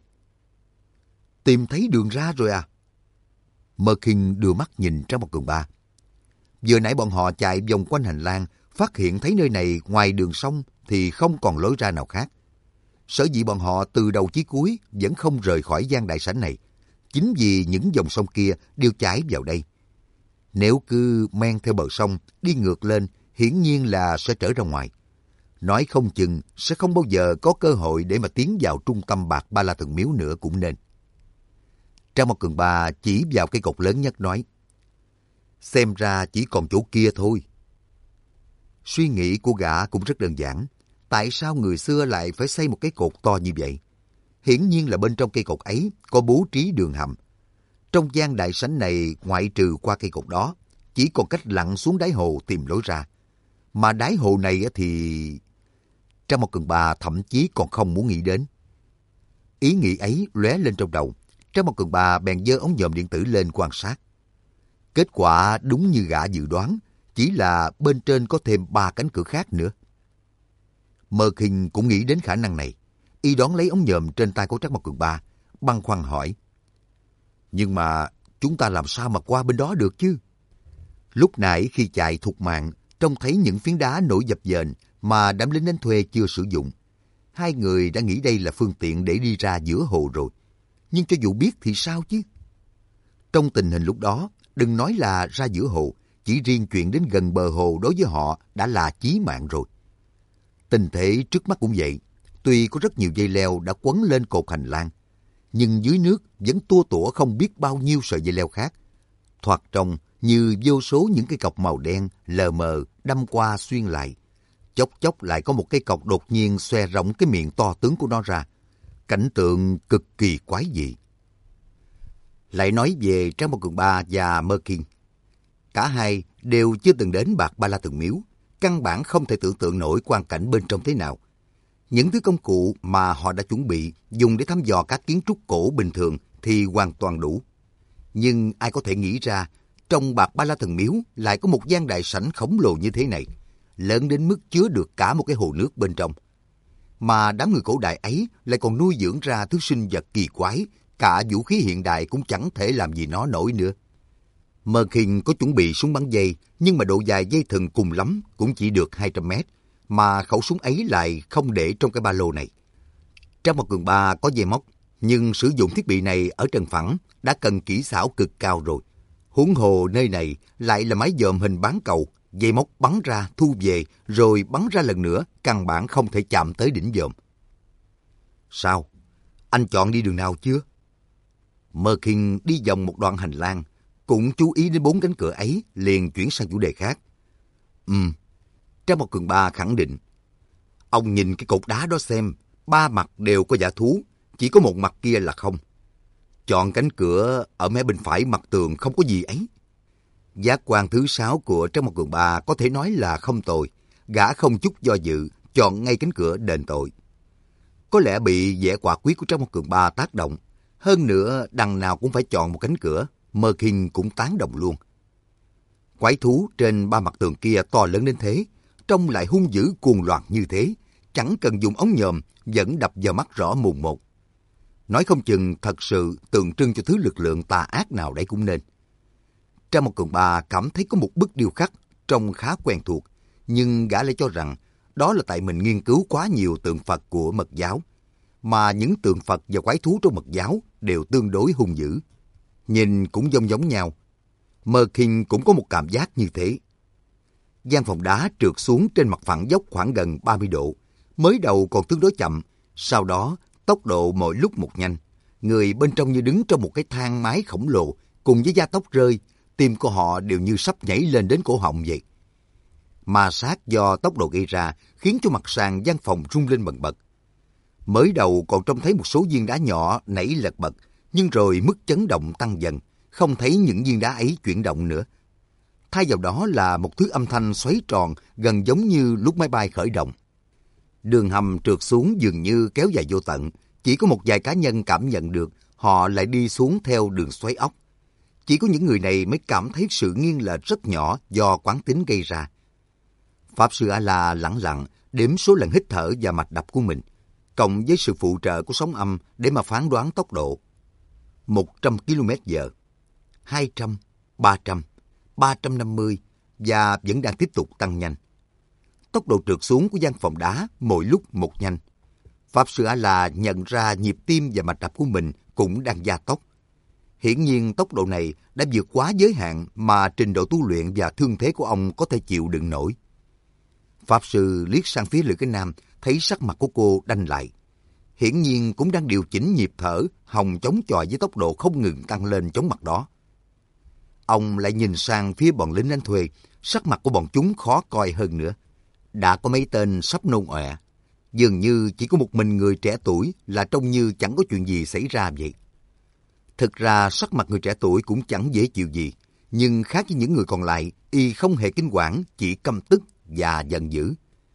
Tìm thấy đường ra rồi à? Mơ Kinh đưa mắt nhìn Trang Một Cường Ba. Vừa nãy bọn họ chạy vòng quanh hành lang, phát hiện thấy nơi này ngoài đường sông thì không còn lối ra nào khác. Sở dĩ bọn họ từ đầu chí cuối vẫn không rời khỏi gian đại sảnh này, chính vì những dòng sông kia đều chảy vào đây. Nếu cứ men theo bờ sông, đi ngược lên, hiển nhiên là sẽ trở ra ngoài. Nói không chừng sẽ không bao giờ có cơ hội để mà tiến vào trung tâm Bạc Ba La Thần Miếu nữa cũng nên. Trang Một Cường Ba chỉ vào cây cột lớn nhất nói, xem ra chỉ còn chỗ kia thôi. Suy nghĩ của gã cũng rất đơn giản. Tại sao người xưa lại phải xây một cái cột to như vậy? Hiển nhiên là bên trong cây cột ấy có bố trí đường hầm. Trong gian đại sảnh này, ngoại trừ qua cây cột đó, chỉ còn cách lặn xuống đáy hồ tìm lối ra. Mà đáy hồ này thì... Trang Một Cường Ba thậm chí còn không muốn nghĩ đến. Ý nghĩ ấy lóe lên trong đầu. Trang Một Cường Ba bèn giơ ống nhòm điện tử lên quan sát. Kết quả đúng như gã dự đoán, chỉ là bên trên có thêm 3 cánh cửa khác nữa. Mơ Kinh cũng nghĩ đến khả năng này. Y đón lấy ống nhòm trên tay của Trang Một Cường Ba, băn khoăn hỏi. Nhưng mà chúng ta làm sao mà qua bên đó được chứ? Lúc nãy khi chạy thục mạng, trông thấy những phiến đá nổi dập dềnh mà đám lính đánh thuê chưa sử dụng. Hai người đã nghĩ đây là phương tiện để đi ra giữa hồ rồi. Nhưng cho dù biết thì sao chứ? Trong tình hình lúc đó, đừng nói là ra giữa hồ, chỉ riêng chuyện đến gần bờ hồ đối với họ đã là chí mạng rồi. Tình thế trước mắt cũng vậy. Tuy có rất nhiều dây leo đã quấn lên cột hành lang, nhưng dưới nước vẫn tua tủa không biết bao nhiêu sợi dây leo khác. Thoạt trông như vô số những cây cọc màu đen lờ mờ đâm qua xuyên lại. Chốc chốc lại có một cây cọc đột nhiên xòe rộng cái miệng to tướng của nó ra. Cảnh tượng cực kỳ quái dị. Lại nói về Trang Một Cường Ba và Mơ Kinh. Cả hai đều chưa từng đến Bạc Ba La Thần Miếu, căn bản không thể tưởng tượng nổi quang cảnh bên trong thế nào. Những thứ công cụ mà họ đã chuẩn bị dùng để thăm dò các kiến trúc cổ bình thường thì hoàn toàn đủ. Nhưng ai có thể nghĩ ra trong Bạc Ba La Thần Miếu lại có một gian đại sảnh khổng lồ như thế này, lớn đến mức chứa được cả một cái hồ nước bên trong. Mà đám người cổ đại ấy lại còn nuôi dưỡng ra thứ sinh vật kỳ quái, cả vũ khí hiện đại cũng chẳng thể làm gì nó nổi nữa. Mơ Kinh có chuẩn bị súng bắn dây, nhưng mà độ dài dây thừng cùng lắm cũng chỉ được 200 mét, mà khẩu súng ấy lại không để trong cái ba lô này. Trang Một Cường Ba có dây móc, nhưng sử dụng thiết bị này ở Trần Phẳng đã cần kỹ xảo cực cao rồi. Huống hồ nơi này lại là máy dòm hình bán cầu, dây móc bắn ra thu về rồi bắn ra lần nữa, căn bản không thể chạm tới đỉnh dòm. Sao? Anh chọn đi đường nào chưa? Mơ Kinh đi vòng một đoạn hành lang, cũng chú ý đến 4 cánh cửa ấy, liền chuyển sang chủ đề khác. Trang Một Cường Ba khẳng định. Ông nhìn cái cột đá đó xem, 3 mặt đều có dã thú, chỉ có một mặt kia là không. Chọn cánh cửa ở mé bên phải mặt tường không có gì ấy. Giác quan thứ 6 của Trang Một Cường Ba có thể nói là không tồi, gã không chút do dự, chọn ngay cánh cửa đền tội. Có lẽ bị vẻ quả quyết của Trang Một Cường Ba tác động, hơn nữa đằng nào cũng phải chọn một cánh cửa, Mơ Kinh cũng tán đồng luôn. Quái thú trên ba mặt tường kia to lớn đến thế, trông lại hung dữ cuồng loạn như thế, chẳng cần dùng ống nhòm vẫn đập vào mắt rõ mồn một. Nói không chừng thật sự tượng trưng cho thứ lực lượng tà ác nào đấy cũng nên. Trang một Cường Ba cảm thấy có một bức điêu khắc trông khá quen thuộc, nhưng gã lại cho rằng đó là tại mình nghiên cứu quá nhiều tượng Phật của Mật giáo, mà những tượng Phật và quái thú trong Mật giáo đều tương đối hung dữ. Nhìn cũng giống nhau. Mơ Kinh cũng có một cảm giác như thế. Gian phòng đá trượt xuống trên mặt phẳng dốc khoảng gần 30 độ. Mới đầu còn tương đối chậm, sau đó tốc độ mỗi lúc một nhanh. Người bên trong như đứng trong một cái thang máy khổng lồ, cùng với da tóc rơi, tim của họ đều như sắp nhảy lên đến cổ họng vậy. Ma sát do tốc độ gây ra khiến cho mặt sàn gian phòng rung lên bần bật. Mới đầu còn trông thấy một số viên đá nhỏ nảy lật bật, nhưng rồi mức chấn động tăng dần, không thấy những viên đá ấy chuyển động nữa. Thay vào đó là một thứ âm thanh xoáy tròn gần giống như lúc máy bay khởi động. Đường hầm trượt xuống dường như kéo dài vô tận, chỉ có một vài cá nhân cảm nhận được họ lại đi xuống theo đường xoáy ốc. Chỉ có những người này mới cảm thấy sự nghiêng lệch rất nhỏ do quán tính gây ra. Pháp sư A-la lẳng lặng đếm số lần hít thở và mạch đập của mình, cộng với sự phụ trợ của sóng âm để mà phán đoán tốc độ. 100 km/h, 200, 300, 350 và vẫn đang tiếp tục tăng nhanh. Tốc độ trượt xuống của gian phòng đá mỗi lúc một nhanh. Pháp sư A-la nhận ra nhịp tim và mạch đập của mình cũng đang gia tốc. Hiển nhiên tốc độ này đã vượt quá giới hạn mà trình độ tu luyện và thương thế của ông có thể chịu đựng nổi. Pháp sư liếc sang phía Lữ Cái Nam, thấy sắc mặt của cô đanh lại. Hiển nhiên cũng đang điều chỉnh nhịp thở, hòng chống chọi với tốc độ không ngừng tăng lên chóng mặt đó. Ông lại nhìn sang phía bọn lính đánh thuê, sắc mặt của bọn chúng khó coi hơn nữa. Đã có mấy tên sắp nôn ọe. Dường như chỉ có một mình người trẻ tuổi là trông như chẳng có chuyện gì xảy ra vậy. Thực ra sắc mặt người trẻ tuổi cũng chẳng dễ chịu gì, nhưng khác với những người còn lại, y không hề kinh quản, chỉ căm tức và giận dữ.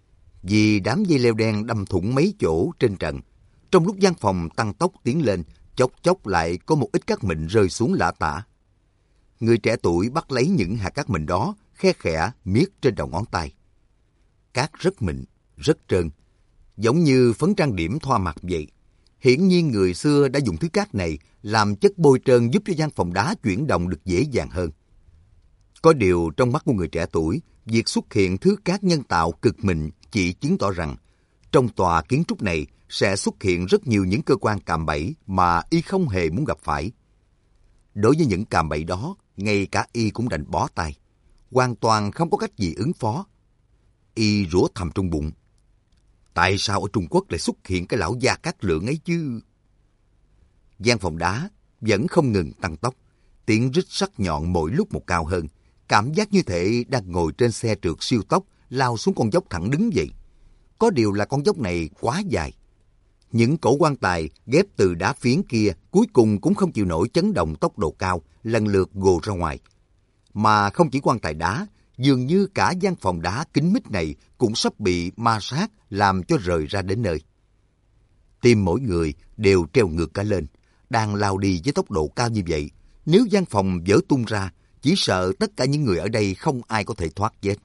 Vì đám dây leo đen đâm thủng mấy chỗ trên trần, trong lúc gian phòng tăng tốc tiến lên, chốc chốc lại có một ít cát mịn rơi xuống lả tả. Người trẻ tuổi bắt lấy những hạt cát mịn đó, khe khẽ miết trên đầu ngón tay. Cát rất mịn, rất trơn, giống như phấn trang điểm thoa mặt vậy. Hiển nhiên người xưa đã dùng thứ cát này làm chất bôi trơn giúp cho gian phòng đá chuyển động được dễ dàng hơn. Có điều trong mắt của người trẻ tuổi, việc xuất hiện thứ cát nhân tạo cực mịn chỉ chứng tỏ rằng trong tòa kiến trúc này sẽ xuất hiện rất nhiều những cơ quan cạm bẫy mà y không hề muốn gặp phải. Đối với những cạm bẫy đó, ngay cả y cũng đành bó tay, hoàn toàn không có cách gì ứng phó. Y rủa thầm trong bụng. Tại sao ở Trung Quốc lại xuất hiện cái lão Gia Cát Lượng ấy chứ? Gian phòng đá vẫn không ngừng tăng tốc, tiếng rít sắc nhọn mỗi lúc một cao hơn. Cảm giác như thể đang ngồi trên xe trượt siêu tốc lao xuống con dốc thẳng đứng vậy. Có điều là con dốc này quá dài. Những cổ quan tài ghép từ đá phiến kia cuối cùng cũng không chịu nổi chấn động tốc độ cao, lần lượt gồ ra ngoài. Mà không chỉ quan tài đá, dường như cả gian phòng đá kín mít này cũng sắp bị ma sát làm cho rời ra đến nơi. Tim mỗi người đều treo ngược cả lên, đang lao đi với tốc độ cao như vậy. Nếu gian phòng vỡ tung ra, chỉ sợ tất cả những người ở đây không ai có thể thoát chết.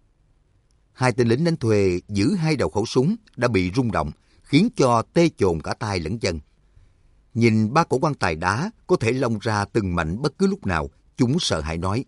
Hai tên lính đánh thuê giữ hai đầu khẩu súng đã bị rung động, khiến cho tê chồn cả tay lẫn chân. Nhìn ba cổ quan tài đá có thể lông ra từng mảnh bất cứ lúc nào, chúng sợ hãi nói: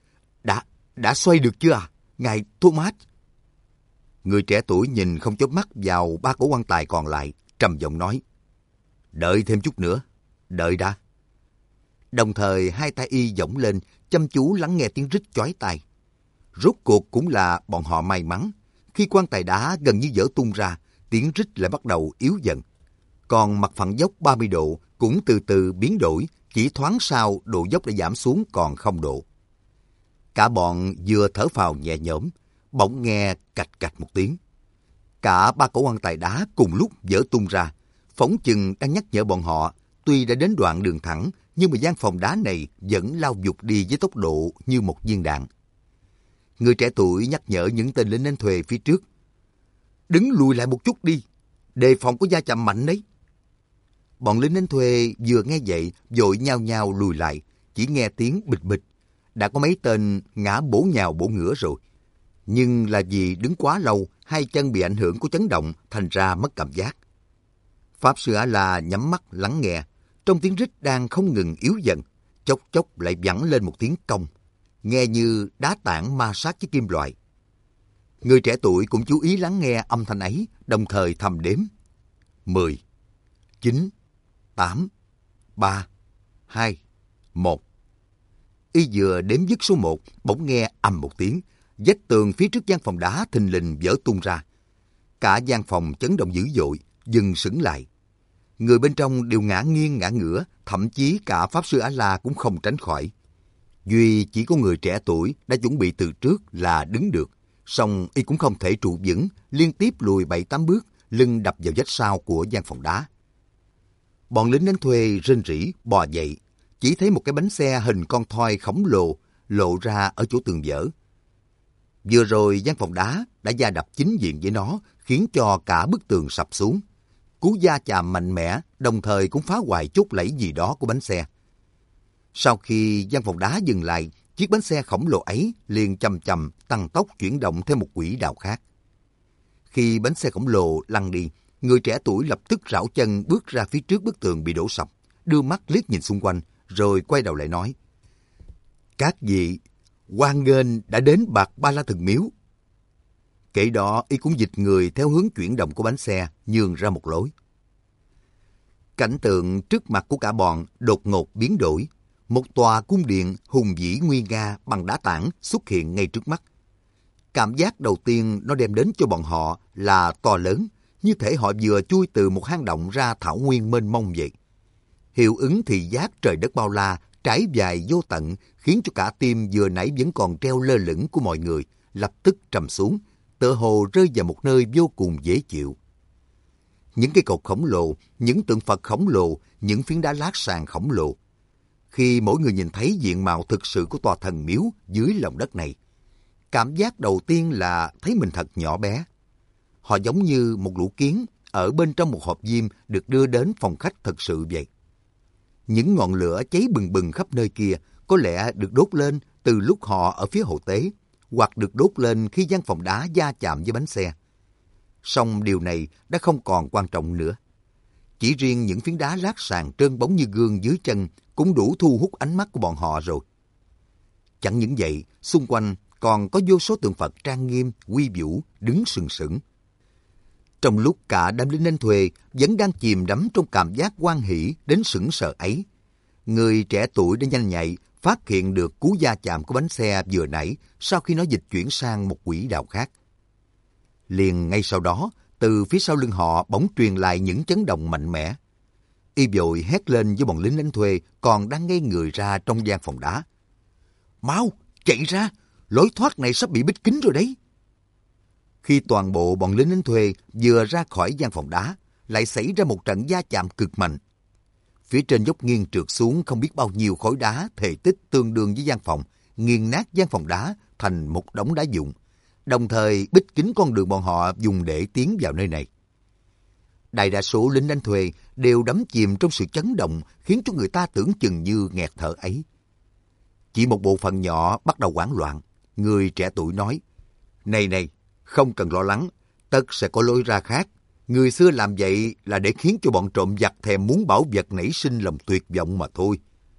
Đã xoay được chưa à, ngài Thomas? Người trẻ tuổi nhìn không chớp mắt vào ba cổ quan tài còn lại, trầm giọng nói: Đợi thêm chút nữa, đợi đã. Đồng thời hai tay y giỗng lên, chăm chú lắng nghe tiếng rít chói tai. Rốt cuộc cũng là bọn họ may mắn. Khi quan tài đá gần như vỡ tung ra, tiếng rít lại bắt đầu yếu dần. Còn mặt phẳng dốc 30 độ cũng từ từ biến đổi, chỉ thoáng sau độ dốc đã giảm xuống còn 0 độ. Cả bọn vừa thở phào nhẹ nhõm, bỗng nghe cạch cạch một tiếng. Cả ba cổ quan tài đá cùng lúc vỡ tung ra, phỏng chừng đang nhắc nhở bọn họ, tuy đã đến đoạn đường thẳng, nhưng mà gian phòng đá này vẫn lao vụt đi với tốc độ như một viên đạn. Người trẻ tuổi nhắc nhở những tên lính đánh thuê phía trước: Đứng lùi lại một chút đi, đề phòng có va chạm mạnh đấy. Bọn lính đánh thuê vừa nghe vậy vội nhao nhao lùi lại, chỉ nghe tiếng bịch bịch. đã có mấy tên ngã bổ nhào bổ ngửa rồi. Nhưng là vì đứng quá lâu, hai chân bị ảnh hưởng của chấn động, thành ra mất cảm giác. Pháp Sư A-la nhắm mắt lắng nghe, trong tiếng rít đang không ngừng yếu dần, chốc chốc lại vẳng lên một tiếng cong, nghe như đá tảng ma sát với kim loại. Người trẻ tuổi cũng chú ý lắng nghe âm thanh ấy, đồng thời thầm đếm. 10, 9, 8, 3, 2, 1. Y vừa đếm dứt số 1, bỗng nghe ầm một tiếng, vách tường phía trước gian phòng đá thình lình vỡ tung ra. Cả gian phòng chấn động dữ dội, dừng sững lại. Người bên trong đều ngã nghiêng ngã ngửa, thậm chí cả Pháp Sư A-la cũng không tránh khỏi. Duy chỉ có người trẻ tuổi đã chuẩn bị từ trước là đứng được, song y cũng không thể trụ vững, liên tiếp lùi 7-8 bước, lưng đập vào vách sau của gian phòng đá. Bọn lính đánh thuê rên rỉ bò dậy, chỉ thấy một cái bánh xe hình con thoi khổng lồ lộ ra ở chỗ tường vỡ. Vừa rồi gian phòng đá đã va đập chính diện với nó, khiến cho cả bức tường sập xuống. Cú va chạm mạnh mẽ, đồng thời cũng phá hoại chốt lẫy gì đó của bánh xe. Sau khi gian phòng đá dừng lại, chiếc bánh xe khổng lồ ấy liền chậm chậm tăng tốc chuyển động theo một quỹ đạo khác. Khi bánh xe khổng lồ lăn đi, người trẻ tuổi lập tức rảo chân bước ra phía trước bức tường bị đổ sập, đưa mắt liếc nhìn xung quanh, rồi quay đầu lại nói: "Các vị, hoan nghênh đã đến Bạt Ba La Thần Miếu." Kể đó, y cũng dịch người theo hướng chuyển động của bánh xe, nhường ra một lối. Cảnh tượng trước mặt của cả bọn đột ngột biến đổi. Một tòa cung điện hùng vĩ nguy nga bằng đá tảng xuất hiện ngay trước mắt. Cảm giác đầu tiên nó đem đến cho bọn họ là to lớn, như thể họ vừa chui từ một hang động ra thảo nguyên mênh mông vậy. Hiệu ứng thị giác trời đất bao la, trải dài vô tận, khiến cho cả tim vừa nãy vẫn còn treo lơ lửng của mọi người lập tức trầm xuống, tựa hồ rơi vào một nơi vô cùng dễ chịu. Những cây cột khổng lồ, những tượng Phật khổng lồ, những phiến đá lát sàn khổng lồ. Khi mỗi người nhìn thấy diện mạo thực sự của tòa thần miếu dưới lòng đất này, cảm giác đầu tiên là thấy mình thật nhỏ bé. Họ giống như một lũ kiến ở bên trong một hộp diêm được đưa đến phòng khách thật sự vậy. Những ngọn lửa cháy bừng bừng khắp nơi kia có lẽ được đốt lên từ lúc họ ở phía hậu tế, hoặc được đốt lên khi gian phòng đá va chạm với bánh xe. Song điều này đã không còn quan trọng nữa. Chỉ riêng những phiến đá lát sàn trơn bóng như gương dưới chân cũng đủ thu hút ánh mắt của bọn họ rồi. Chẳng những vậy, xung quanh còn có vô số tượng Phật trang nghiêm, uy vũ, đứng sừng sững. Trong lúc cả đám lính đánh thuê vẫn đang chìm đắm trong cảm giác hoan hỉ đến sững sờ ấy, người trẻ tuổi đã nhanh nhạy phát hiện được cú va chạm của bánh xe vừa nãy sau khi nó dịch chuyển sang một quỹ đạo khác. Liền ngay sau đó, từ phía sau lưng họ bỗng truyền lại những chấn động mạnh mẽ. Y vội hét lên với bọn lính đánh thuê còn đang ngây người ra trong gian phòng đá: "Mau, chạy ra! Lối thoát này sắp bị bít kín rồi đấy!" Khi toàn bộ bọn lính đánh thuê vừa ra khỏi gian phòng đá, lại xảy ra một trận va chạm cực mạnh. Phía trên dốc nghiêng trượt xuống không biết bao nhiêu khối đá thể tích tương đương với gian phòng, nghiền nát gian phòng đá thành một đống đá vụn, đồng thời bít kín con đường bọn họ dùng để tiến vào nơi này. Đại đa số lính đánh thuê đều đắm chìm trong sự chấn động khiến cho người ta tưởng chừng như nghẹt thở ấy. Chỉ một bộ phận nhỏ bắt đầu hoảng loạn. Người trẻ tuổi nói: Này, không cần lo lắng, tất sẽ có lối ra khác. Người xưa làm vậy là để khiến cho bọn trộm giặc thèm muốn bảo vật nảy sinh lòng tuyệt vọng mà thôi.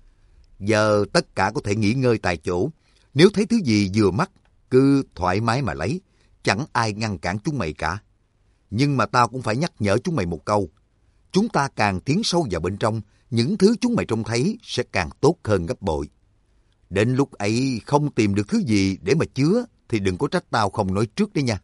Giờ tất cả có thể nghỉ ngơi tại chỗ. Nếu thấy thứ gì vừa mắt, cứ thoải mái mà lấy. Chẳng ai ngăn cản chúng mày cả. Nhưng mà tao cũng phải nhắc nhở chúng mày một câu. Chúng ta càng tiến sâu vào bên trong, những thứ chúng mày trông thấy sẽ càng tốt hơn gấp bội. Đến lúc ấy không tìm được thứ gì để mà chứa thì đừng có trách tao không nói trước đấy nha.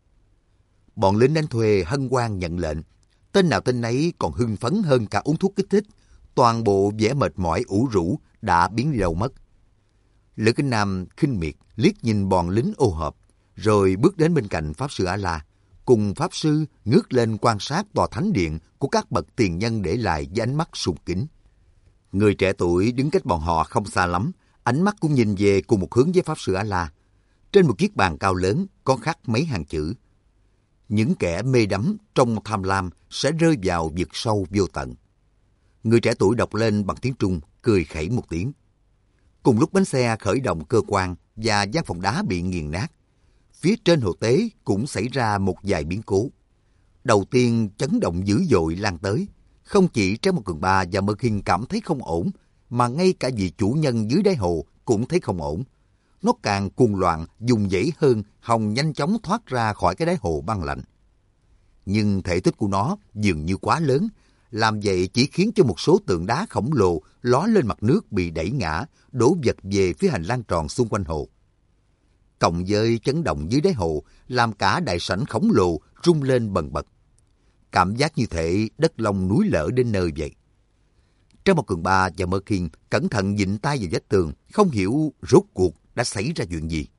Bọn lính đánh thuê hân hoan nhận lệnh. Tên nào tên nấy còn hưng phấn hơn cả uống thuốc kích thích. Toàn bộ vẻ mệt mỏi ủ rũ đã biến đi đâu mất. Lữ Kinh Nam khinh miệt liếc nhìn bọn lính ô hợp, rồi bước đến bên cạnh Pháp Sư A-la, cùng Pháp Sư ngước lên quan sát tòa thánh điện của các bậc tiền nhân để lại với ánh mắt sùng kính. Người trẻ tuổi đứng cách bọn họ không xa lắm, ánh mắt cũng nhìn về cùng một hướng với Pháp Sư A-la. Trên một chiếc bàn cao lớn có khắc mấy hàng chữ: những kẻ mê đắm trong tham lam sẽ rơi vào vực sâu vô tận. Người trẻ tuổi đọc lên bằng tiếng Trung, cười khẩy một tiếng. Cùng lúc bánh xe khởi động cơ quan và gian phòng đá bị nghiền nát, phía trên hồ tế cũng xảy ra một vài biến cố. Đầu tiên, chấn động dữ dội lan tới. Không chỉ Trái Một Cường Ba và Mơ Khiên cảm thấy không ổn, mà ngay cả vị chủ nhân dưới đáy hồ cũng thấy không ổn. Nó càng cuồng loạn, dùng dãy hơn, hòng nhanh chóng thoát ra khỏi cái đáy hồ băng lạnh. Nhưng thể tích của nó dường như quá lớn, làm vậy chỉ khiến cho một số tượng đá khổng lồ ló lên mặt nước bị đẩy ngã, đổ vật về phía hành lang tròn xung quanh hồ. Cộng với chấn động dưới đáy hồ, làm cả đại sảnh khổng lồ rung lên bần bật. Cảm giác như thể đất long núi lở đến nơi vậy. Trái Một Cường Ba và Mơ Khiên cẩn thận vịn tay vào vách tường, không hiểu rốt cuộc đã xảy ra chuyện gì.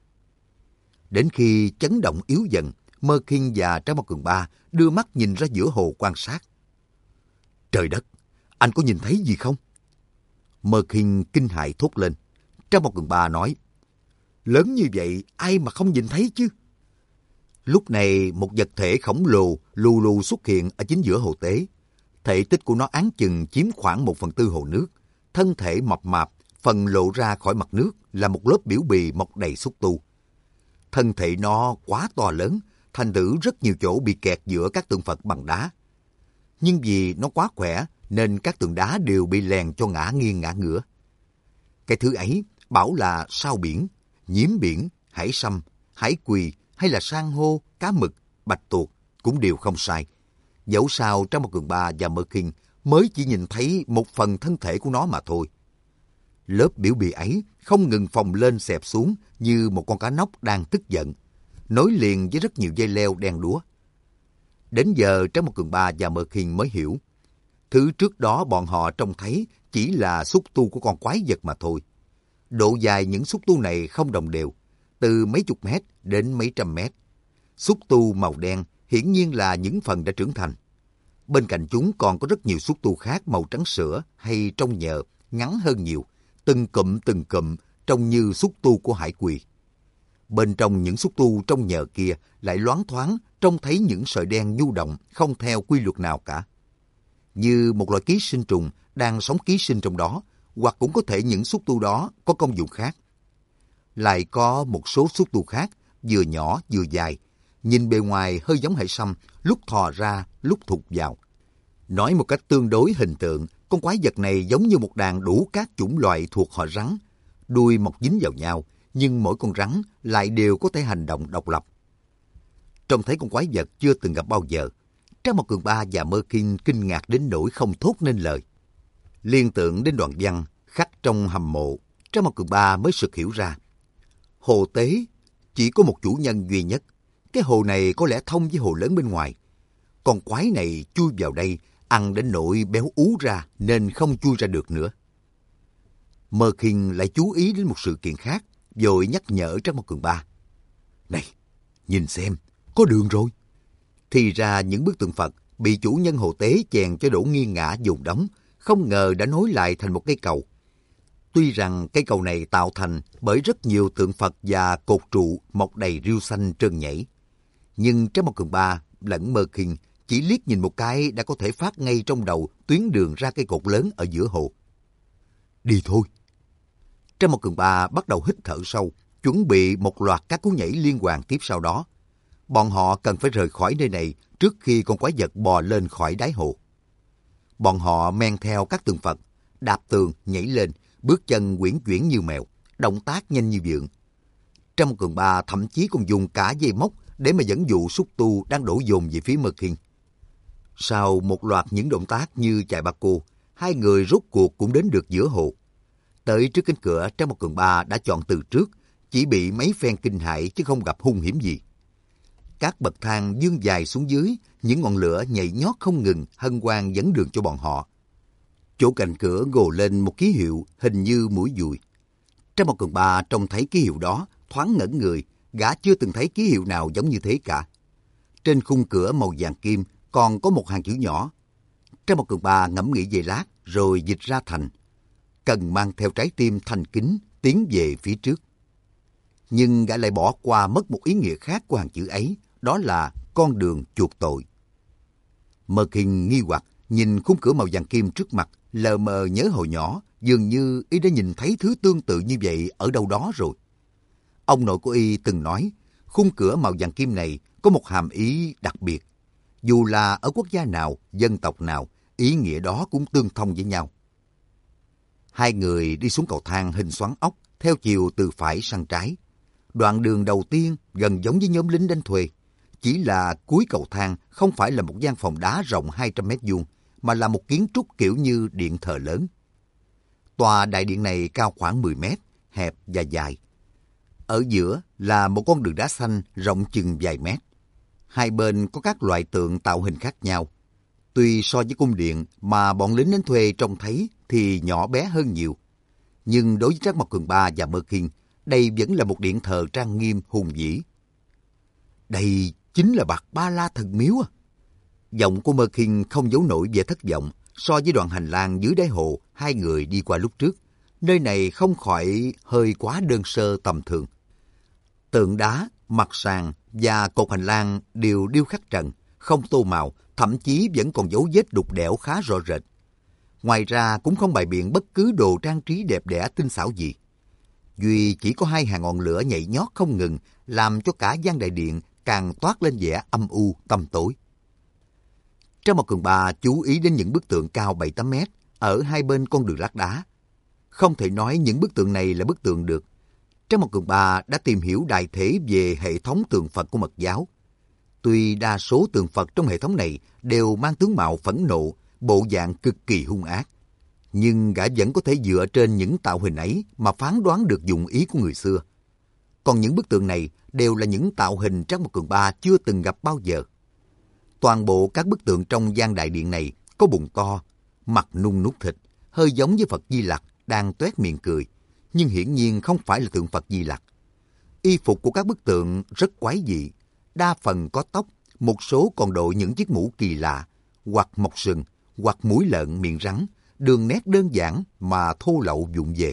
Đến khi chấn động yếu dần, Mơ Khiên và Trái Một Cường Ba đưa mắt nhìn ra giữa hồ quan sát. Trời đất, anh có nhìn thấy gì không? Mơ Khiên kinh hãi thốt lên. Trái Một Cường Ba nói, lớn như vậy ai mà không nhìn thấy chứ? Lúc này một vật thể khổng lồ lù lù xuất hiện ở chính giữa hồ tế. Thể tích của nó áng chừng chiếm khoảng 1/4 hồ nước. Thân thể mập mạp, phần lộ ra khỏi mặt nước là một lớp biểu bì mọc đầy xúc tu. Thân thể nó quá to lớn, thành thử rất nhiều chỗ bị kẹt giữa các tượng Phật bằng đá. Nhưng vì nó quá khỏe nên các tượng đá đều bị lèn cho ngã nghiêng ngã ngửa. Cái thứ ấy bảo là sao biển, nhiễm biển, hải sâm, hải quỳ hay là san hô, cá mực, bạch tuộc cũng đều không sai. Dẫu sao Trái Một Cường Ba và Mơ Khiên mới chỉ nhìn thấy một phần thân thể của nó mà thôi. Lớp biểu bì ấy không ngừng phồng lên xẹp xuống như một con cá nóc đang tức giận, nối liền với rất nhiều dây leo đen đúa. Đến giờ Trái Một Cường Ba và Mơ Khiên mới hiểu. Thứ trước đó bọn họ trông thấy chỉ là xúc tu của con quái vật mà thôi. Độ dài những xúc tu này không đồng đều, từ mấy chục mét đến mấy trăm mét. Xúc tu màu đen hiển nhiên là những phần đã trưởng thành. Bên cạnh chúng còn có rất nhiều xúc tu khác màu trắng sữa hay trong nhờ, ngắn hơn nhiều, từng cụm trông như xúc tu của hải quỳ. Bên trong những xúc tu trong nhờ kia lại loáng thoáng trông thấy những sợi đen nhu động không theo quy luật nào cả. Như một loại ký sinh trùng đang sống ký sinh trong đó, hoặc cũng có thể những xúc tu đó có công dụng khác. Lại có một số xúc tu khác, vừa nhỏ vừa dài, nhìn bề ngoài hơi giống hải sâm, lúc thò ra, lúc thụt vào. Nói một cách tương đối hình tượng, con quái vật này giống như một đàn đủ các chủng loại thuộc họ rắn, đuôi mọc dính vào nhau, nhưng mỗi con rắn lại đều có thể hành động độc lập. Trông thấy con quái vật chưa từng gặp bao giờ, Trái Một Cường Ba và Mơ Khiên kinh ngạc đến nỗi không thốt nên lời. Liên tưởng đến đoạn văn khắc trong hầm mộ, Trái Một Cường Ba mới sực hiểu ra. Hồ tế chỉ có một chủ nhân duy nhất. Cái hồ này có lẽ thông với hồ lớn bên ngoài. Con quái này chui vào đây, ăn đến nỗi béo ú ra nên không chui ra được nữa. Mơ Khiên lại chú ý đến một sự kiện khác, vội nhắc nhở Trái Một Cường Ba. Này, nhìn xem, có đường rồi. Thì ra những bức tượng Phật bị chủ nhân hồ tế chèn cho đổ nghiêng ngã dồn đóng, không ngờ đã nối lại thành một cây cầu. Tuy rằng cây cầu này tạo thành bởi rất nhiều tượng Phật và cột trụ mọc đầy rêu xanh trơn nhảy, nhưng Trái Một Cường Ba lẫn Mơ Khiên chỉ liếc nhìn một cái đã có thể phát ngay trong đầu tuyến đường ra cây cột lớn ở giữa hồ. Đi thôi. Trái Một Cường Ba bắt đầu hít thở sâu, chuẩn bị một loạt các cú nhảy liên hoàn tiếp sau đó. Bọn họ cần phải rời khỏi nơi này trước khi con quái vật bò lên khỏi đáy hồ. Bọn họ men theo các tượng Phật, đạp tường, nhảy lên, bước chân uyển chuyển như mèo, động tác nhanh như vượn. Trái Một Cường Ba thậm chí còn dùng cả dây móc để mà dẫn dụ xúc tu đang đổ dồn về phía Mơ Khiên. Sau một loạt những động tác như chạy ba cô, hai người rốt cuộc cũng đến được giữa hồ. Tới trước cánh cửa, Trái Một Cường Ba đã chọn từ trước, chỉ bị mấy phen kinh hãi chứ không gặp hung hiểm gì. Các bậc thang vươn dài xuống dưới, những ngọn lửa nhảy nhót không ngừng hân hoan dẫn đường cho bọn họ. Chỗ cạnh cửa gồ lên một ký hiệu hình như mũi dùi. Trái Một Cường Ba trông thấy ký hiệu đó, thoáng ngẩn người, gã chưa từng thấy ký hiệu nào giống như thế cả. Trên khung cửa màu vàng kim còn có một hàng chữ nhỏ. Trái Một Cường Ba ngẫm nghĩ giây lát rồi dịch ra thành: cần mang theo trái tim thành kính tiến về phía trước. Nhưng gã lại bỏ qua mất một ý nghĩa khác của hàng chữ ấy, đó là con đường chuộc tội. Mơ Khiên nghi hoặc nhìn khung cửa màu vàng kim trước mặt, lờ mờ nhớ hồi nhỏ Dường như y đã nhìn thấy thứ tương tự như vậy ở đâu đó rồi. Ông nội của y từng nói, khung cửa màu vàng kim này có một hàm ý đặc biệt. Dù là ở quốc gia nào, dân tộc nào, ý nghĩa đó cũng tương thông với nhau. Hai người đi xuống cầu thang hình xoắn ốc, theo chiều từ phải sang trái. Đoạn đường đầu tiên gần giống với nhóm lính đánh thuê. Chỉ là cuối cầu thang không phải là một gian phòng đá rộng 200 mét vuông, mà là một kiến trúc kiểu như điện thờ lớn. Tòa đại điện này cao khoảng 10 mét, hẹp và dài. Ở giữa là một con đường đá xanh rộng chừng vài mét. Hai bên có các loại tượng tạo hình khác nhau. Tuy so với cung điện mà bọn lính đánh thuê trông thấy thì nhỏ bé hơn nhiều. Nhưng đối với Trác Mộc Cường Ba và Mơ Khiên, đây vẫn là một điện thờ trang nghiêm hùng vĩ. Đây chính là Bạt Ba La Thần Miếu à? Giọng của Mơ Khiên không giấu nổi vẻ thất vọng. So với đoạn hành lang dưới đáy hồ hai người đi qua lúc trước, nơi này không khỏi hơi quá đơn sơ tầm thường. Tượng đá, mặt sàn và cột hành lang đều điêu khắc trần, không tô màu, thậm chí vẫn còn dấu vết đục đẽo khá rõ rệt. Ngoài ra cũng không bày biện bất cứ đồ trang trí đẹp đẽ tinh xảo gì. Duy chỉ có hai hàng ngọn lửa nhảy nhót không ngừng, làm cho cả gian đại điện càng toát lên vẻ âm u tăm tối. Trác Mộc Cường Ba chú ý đến những bức tượng cao 7-8 mét ở hai bên con đường lát đá. Không thể nói những bức tượng này là bức tượng được. Trác Mộc Cường Ba đã tìm hiểu đại thể về hệ thống tượng Phật của Mật giáo. Tuy đa số tượng Phật trong hệ thống này đều mang tướng mạo phẫn nộ, bộ dạng cực kỳ hung ác, nhưng gã vẫn có thể dựa trên những tạo hình ấy mà phán đoán được dụng ý của người xưa. Còn những bức tượng này đều là những tạo hình Trác Mộc Cường Ba chưa từng gặp bao giờ. Toàn bộ các bức tượng trong gian đại điện này có bụng to, mặt nung nút thịt, hơi giống với Phật Di Lặc đang toét miệng cười, nhưng hiển nhiên không phải là tượng Phật Di Lặc. Y phục của các bức tượng rất quái dị, đa phần có tóc, một số còn đội những chiếc mũ kỳ lạ, hoặc mọc sừng, hoặc mũi lợn miệng rắn, đường nét đơn giản mà thô lậu vụng về.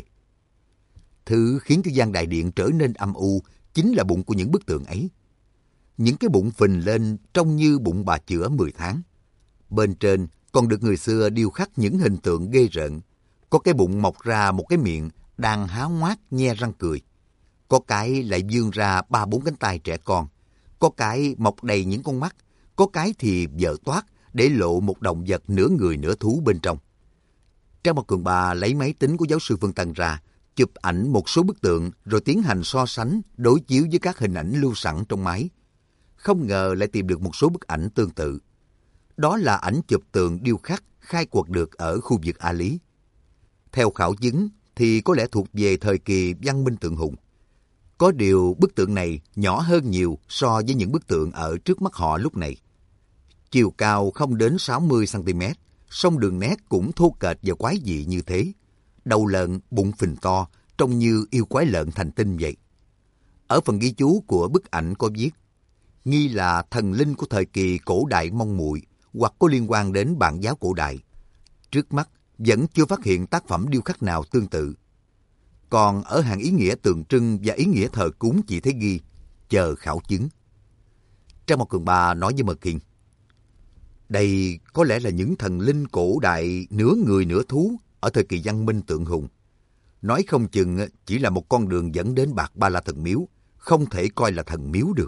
Thứ khiến cho gian đại điện trở nên âm u chính là bụng của những bức tượng ấy. Những cái bụng phình lên trông như bụng bà chữa 10 tháng. Bên trên còn được người xưa điêu khắc những hình tượng ghê rợn. Có cái bụng mọc ra một cái miệng đang há ngoác nhe răng cười. Có cái lại vươn ra 3-4 cánh tay trẻ con. Có cái mọc đầy những con mắt. Có cái thì vỡ toát để lộ một động vật nửa người nửa thú bên trong. Trác Mộc Cường Ba lấy máy tính của giáo sư Phương Tân ra, chụp ảnh một số bức tượng rồi tiến hành so sánh, đối chiếu với các hình ảnh lưu sẵn trong máy. Không ngờ lại tìm được một số bức ảnh tương tự. Đó là ảnh chụp tượng điêu khắc khai quật được ở khu vực A Lý. Theo khảo chứng thì có lẽ thuộc về thời kỳ văn minh tượng hùng. Có điều bức tượng này nhỏ hơn nhiều so với những bức tượng ở trước mắt họ lúc này. Chiều cao không đến 60 cm, song đường nét cũng thô kệch và quái dị như thế. Đầu lợn, bụng phình to, trông như yêu quái lợn thành tinh vậy. Ở phần ghi chú của bức ảnh có viết, nghi là thần linh của thời kỳ cổ đại Mông Muội hoặc có liên quan đến Bản giáo cổ đại. Trước mắt vẫn chưa phát hiện tác phẩm điêu khắc nào tương tự. Còn ở hàng ý nghĩa tượng trưng và ý nghĩa thờ cúng chỉ thấy ghi chờ khảo chứng. Trác Mộc Cường Ba nói với Mơ Khiên, đây có lẽ là những thần linh cổ đại nửa người nửa thú ở thời kỳ văn minh tượng hùng. Nói không chừng chỉ là một con đường dẫn đến Bạt Ba La Thần Miếu, không thể coi là thần miếu được.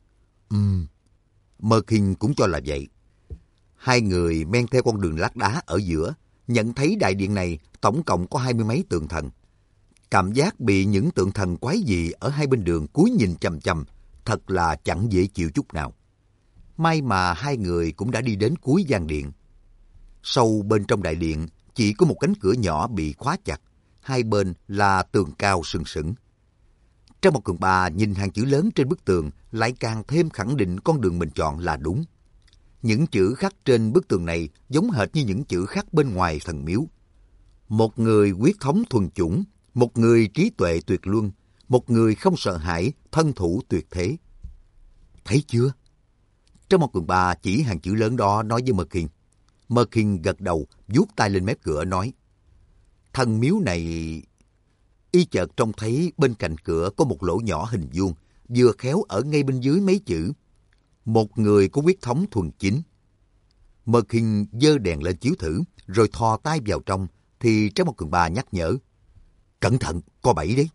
Mơ Khiên cũng cho là vậy. Hai người men theo con đường lát đá ở giữa, nhận thấy đại điện này tổng cộng có 20 mấy tượng thần. Cảm giác bị những tượng thần quái dị ở hai bên đường cúi nhìn chằm chằm, thật là chẳng dễ chịu chút nào. May mà hai người cũng đã đi đến cuối gian điện. Sâu bên trong đại điện chỉ có một cánh cửa nhỏ bị khóa chặt, hai bên là tường cao sừng sững. Trác Mộc Cường Ba nhìn hàng chữ lớn trên bức tường lại càng thêm khẳng định con đường mình chọn là đúng. Những chữ khắc trên bức tường này giống hệt như những chữ khắc bên ngoài thần miếu. Một người quyết thống thuần chủng, một người trí tuệ tuyệt luân, một người không sợ hãi, thân thủ tuyệt thế. Thấy chưa? Trác Mộc Cường Ba chỉ hàng chữ lớn đó nói với Mơ Khiên. Mơ Khiên gật đầu, vuốt tay lên mép cửa nói, thần miếu này... Y chợt trông thấy bên cạnh cửa có một lỗ nhỏ hình vuông, vừa khéo ở ngay bên dưới mấy chữ, một người có huyết thống thuần chính. Mơ Khiên giơ đèn lên chiếu thử, rồi thò tay vào trong, thì Trác Mộc Cường Ba nhắc nhở. Cẩn thận, có bẫy đấy.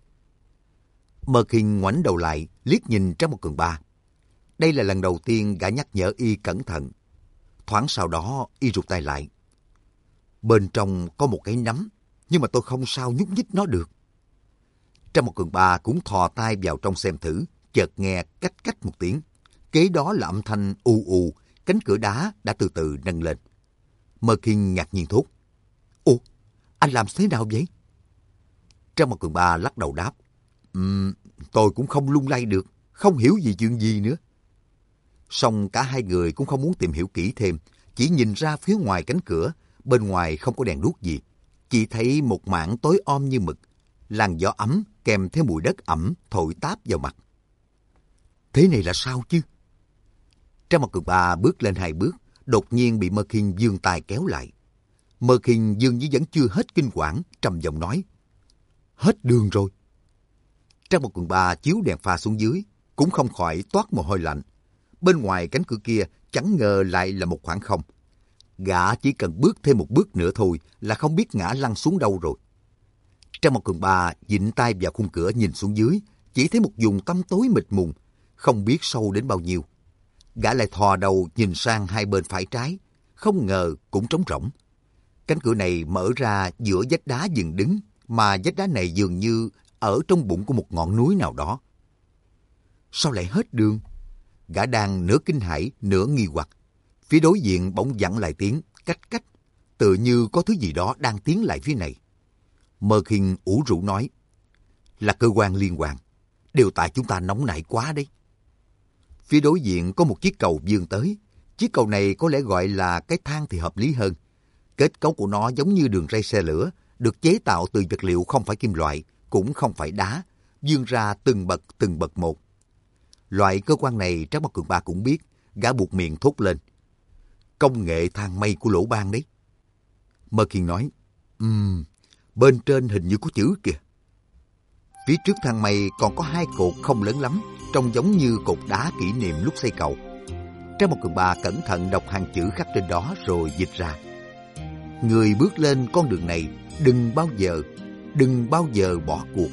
Mơ Kinh ngoảnh đầu lại, liếc nhìn Trác Mộc Cường Ba. Đây là lần đầu tiên gã nhắc nhở y cẩn thận. Thoáng sau đó, y rụt tay lại. Bên trong có một cái nắm, nhưng mà tôi không sao nhúc nhích nó được. Trác Mộc Cường Ba cũng thò tay vào trong xem thử, chợt nghe cách cách một tiếng. Kế đó là âm thanh ù ù, cánh cửa đá đã từ từ nâng lên. Mơ Kinh ngạc nhiên thốt. Ủa, anh làm thế nào vậy? Trác Mộc Cường Ba lắc đầu đáp. Tôi cũng không lung lay được, không hiểu gì chuyện gì nữa. Song cả hai người cũng không muốn tìm hiểu kỹ thêm, chỉ nhìn ra phía ngoài cánh cửa, bên ngoài không có đèn đuốc gì. Chỉ thấy một mảng tối om như mực, làn gió ấm kèm theo mùi đất ẩm thổi táp vào mặt. Thế này là sao chứ? Trác Mộc Cường Ba bước lên 2 bước, đột nhiên bị Mơ Kinh giương tay kéo lại. Mơ Kinh dường như vẫn chưa hết kinh quản, trầm giọng nói. Hết đường rồi. Trác Mộc Cường Ba chiếu đèn pha xuống dưới, cũng không khỏi toát mồ hôi lạnh. Bên ngoài cánh cửa kia chẳng ngờ lại là một khoảng không. Gã chỉ cần bước thêm một bước nữa thôi là không biết ngã lăn xuống đâu rồi. Trác Mộc Cường Ba vịn tay vào khung cửa nhìn xuống dưới, chỉ thấy một vùng tăm tối mịt mùng, không biết sâu đến bao nhiêu. Gã lại thò đầu nhìn sang hai bên phải trái, không ngờ cũng trống rỗng. Cánh cửa này mở ra giữa vách đá dựng đứng, mà vách đá này dường như ở trong bụng của một ngọn núi nào đó. Sao lại hết đường? Gã đang nửa kinh hãi, nửa nghi hoặc. Phía đối diện bỗng vẳng lại tiếng cách cách, tự như có thứ gì đó đang tiến lại phía này. Mơ Kinh ủ rũ nói, là cơ quan liên quan, đều tại chúng ta nóng nảy quá đấy. Phía đối diện có một chiếc cầu vươn tới. Chiếc cầu này có lẽ gọi là cái thang thì hợp lý hơn. Kết cấu của nó giống như đường ray xe lửa, được chế tạo từ vật liệu không phải kim loại, cũng không phải đá, vươn ra từng bậc một. Loại cơ quan này Trác Mộc Cường Ba cũng biết, gã buộc miệng thốt lên. Công nghệ thang mây của Lỗ Ban đấy. Mơ Kinh nói, bên trên hình như có chữ kìa. Phía trước thang mây còn có 2 cột không lớn lắm, trông giống như cột đá kỷ niệm lúc xây cầu. Trác Mộc Cường Ba cẩn thận đọc hàng chữ khắc trên đó rồi dịch ra. Người bước lên con đường này đừng bao giờ bỏ cuộc.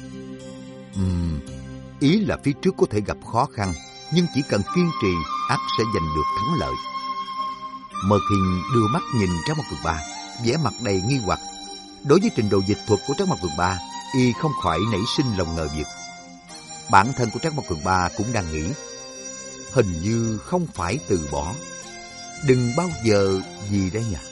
Ý là phía trước có thể gặp khó khăn, nhưng chỉ cần kiên trì, ắt sẽ giành được thắng lợi. Mơ Kinh đưa mắt nhìn Trác Mộc Cường Ba, vẻ mặt đầy nghi hoặc. Đối với trình độ dịch thuật của Trác Mộc Cường Ba, y không khỏi nảy sinh lòng ngờ vực. Bản thân của Trác Mộc Cường Ba cũng đang nghĩ, hình như không phải từ bỏ, đừng bao giờ gì đấy nhỉ.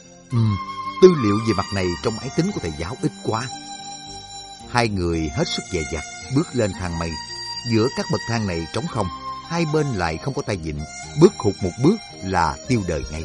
Tư liệu về mặt này trong máy tính của thầy giáo ít quá. Hai người hết sức dè dặt bước lên thang mây. Giữa các bậc thang này trống không, hai bên lại không có tay vịn, bước hụt một bước là tiêu đời ngay.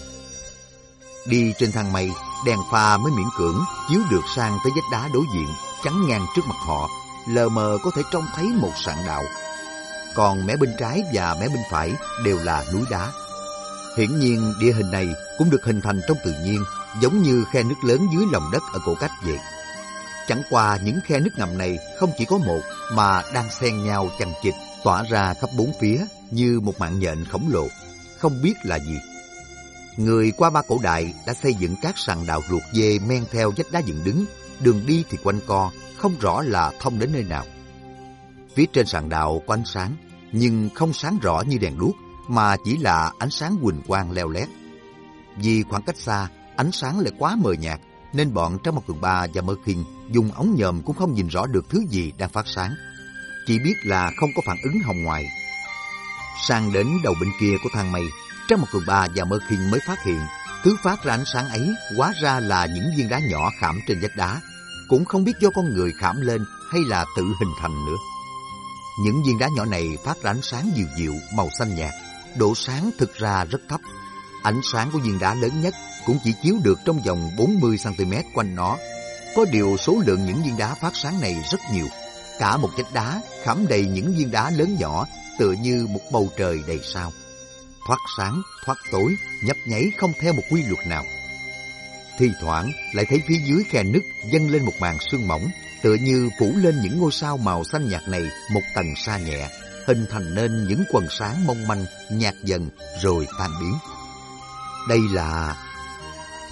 Đi trên thang mây, đèn pha mới miễn cưỡng chiếu được sang tới vách đá đối diện, chắn ngang trước mặt họ, lờ mờ có thể trông thấy một sạn đạo. Còn mé bên trái và mé bên phải đều là núi đá. Hiển nhiên địa hình này cũng được hình thành trong tự nhiên, giống như khe nước lớn dưới lòng đất ở Cổ Cách vậy. Chẳng qua những khe nước ngầm này không chỉ có một mà đang xen nhau chằng chịt, tỏa ra khắp bốn phía như một mạng nhện khổng lồ, không biết là gì. Người qua Ba Cổ Đại đã xây dựng các sàn đạo ruột dê men theo vách đá dựng đứng, đường đi thì quanh co, không rõ là thông đến nơi nào. Phía trên sàn đạo có ánh sáng, nhưng không sáng rõ như đèn đuốc, mà chỉ là ánh sáng huỳnh quang leo lét. Vì khoảng cách xa, ánh sáng lại quá mờ nhạt, nên bọn Trác Mộc Cường Ba và Mơ Kinh dùng ống nhòm cũng không nhìn rõ được thứ gì đang phát sáng. Chỉ biết là không có phản ứng hồng ngoại. Sang đến đầu bên kia của thang mây, Trác Mộc Cường Ba và Mơ Kinh mới phát hiện thứ phát ra ánh sáng ấy hóa ra là những viên đá nhỏ khảm trên vách đá, cũng không biết do con người khảm lên hay là tự hình thành nữa. Những viên đá nhỏ này phát ra ánh sáng dịu dịu, màu xanh nhạt, độ sáng thực ra rất thấp. Ánh sáng của viên đá lớn nhất cũng chỉ chiếu được trong vòng 40 cm quanh nó. Có điều số lượng những viên đá phát sáng này rất nhiều. Cả một vách đá khảm đầy những viên đá lớn nhỏ, tựa như một bầu trời đầy sao. Thoát sáng, thoát tối, nhấp nháy không theo một quy luật nào. Thi thoảng lại thấy phía dưới khe nứt dâng lên một màn sương mỏng, tựa như phủ lên những ngôi sao màu xanh nhạt này một tầng sa nhẹ, hình thành nên những quầng sáng mong manh, nhạt dần rồi tan biến. Đây là...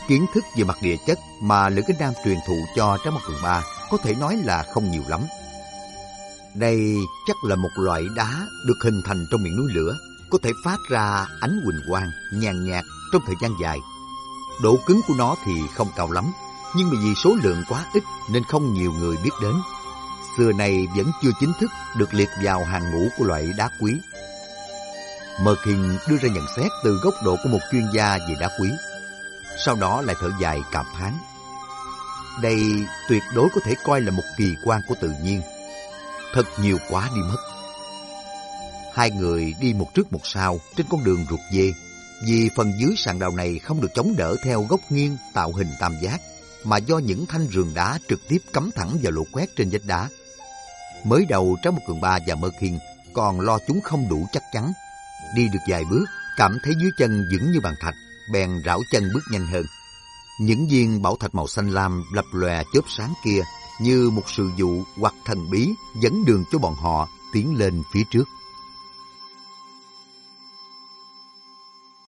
Kiến thức về mặt địa chất mà Lữ Kính Nam truyền thụ cho Tráng Bất Cường Ba có thể nói là không nhiều lắm. Đây chắc là một loại đá được hình thành trong miệng núi lửa, có thể phát ra ánh huỳnh quang nhàn nhạt trong thời gian dài. Độ cứng của nó thì không cao lắm, nhưng mà vì số lượng quá ít nên không nhiều người biết đến. Xưa nay vẫn chưa chính thức được liệt vào hàng ngũ của loại đá quý. Merkin đưa ra nhận xét từ góc độ của một chuyên gia về đá quý. Sau đó lại thở dài cảm thán. Đây tuyệt đối có thể coi là một kỳ quan của tự nhiên. Thật nhiều quá đi mất. Hai người đi một trước một sau trên con đường ruột dê. Vì phần dưới sàn đào này không được chống đỡ theo góc nghiêng tạo hình tam giác, mà do những thanh rườn đá trực tiếp cắm thẳng vào lỗ quét trên vách đá. Mới đầu Tráng Bất Cường Ba và Merkin còn lo chúng không đủ chắc chắn. Đi được vài bước, cảm thấy dưới chân vững như bàn thạch, bèn rảo chân bước nhanh hơn. Những viên bảo thạch màu xanh lam lập lòe chớp sáng kia như một sự dụ hoặc thần bí dẫn đường cho bọn họ tiến lên phía trước.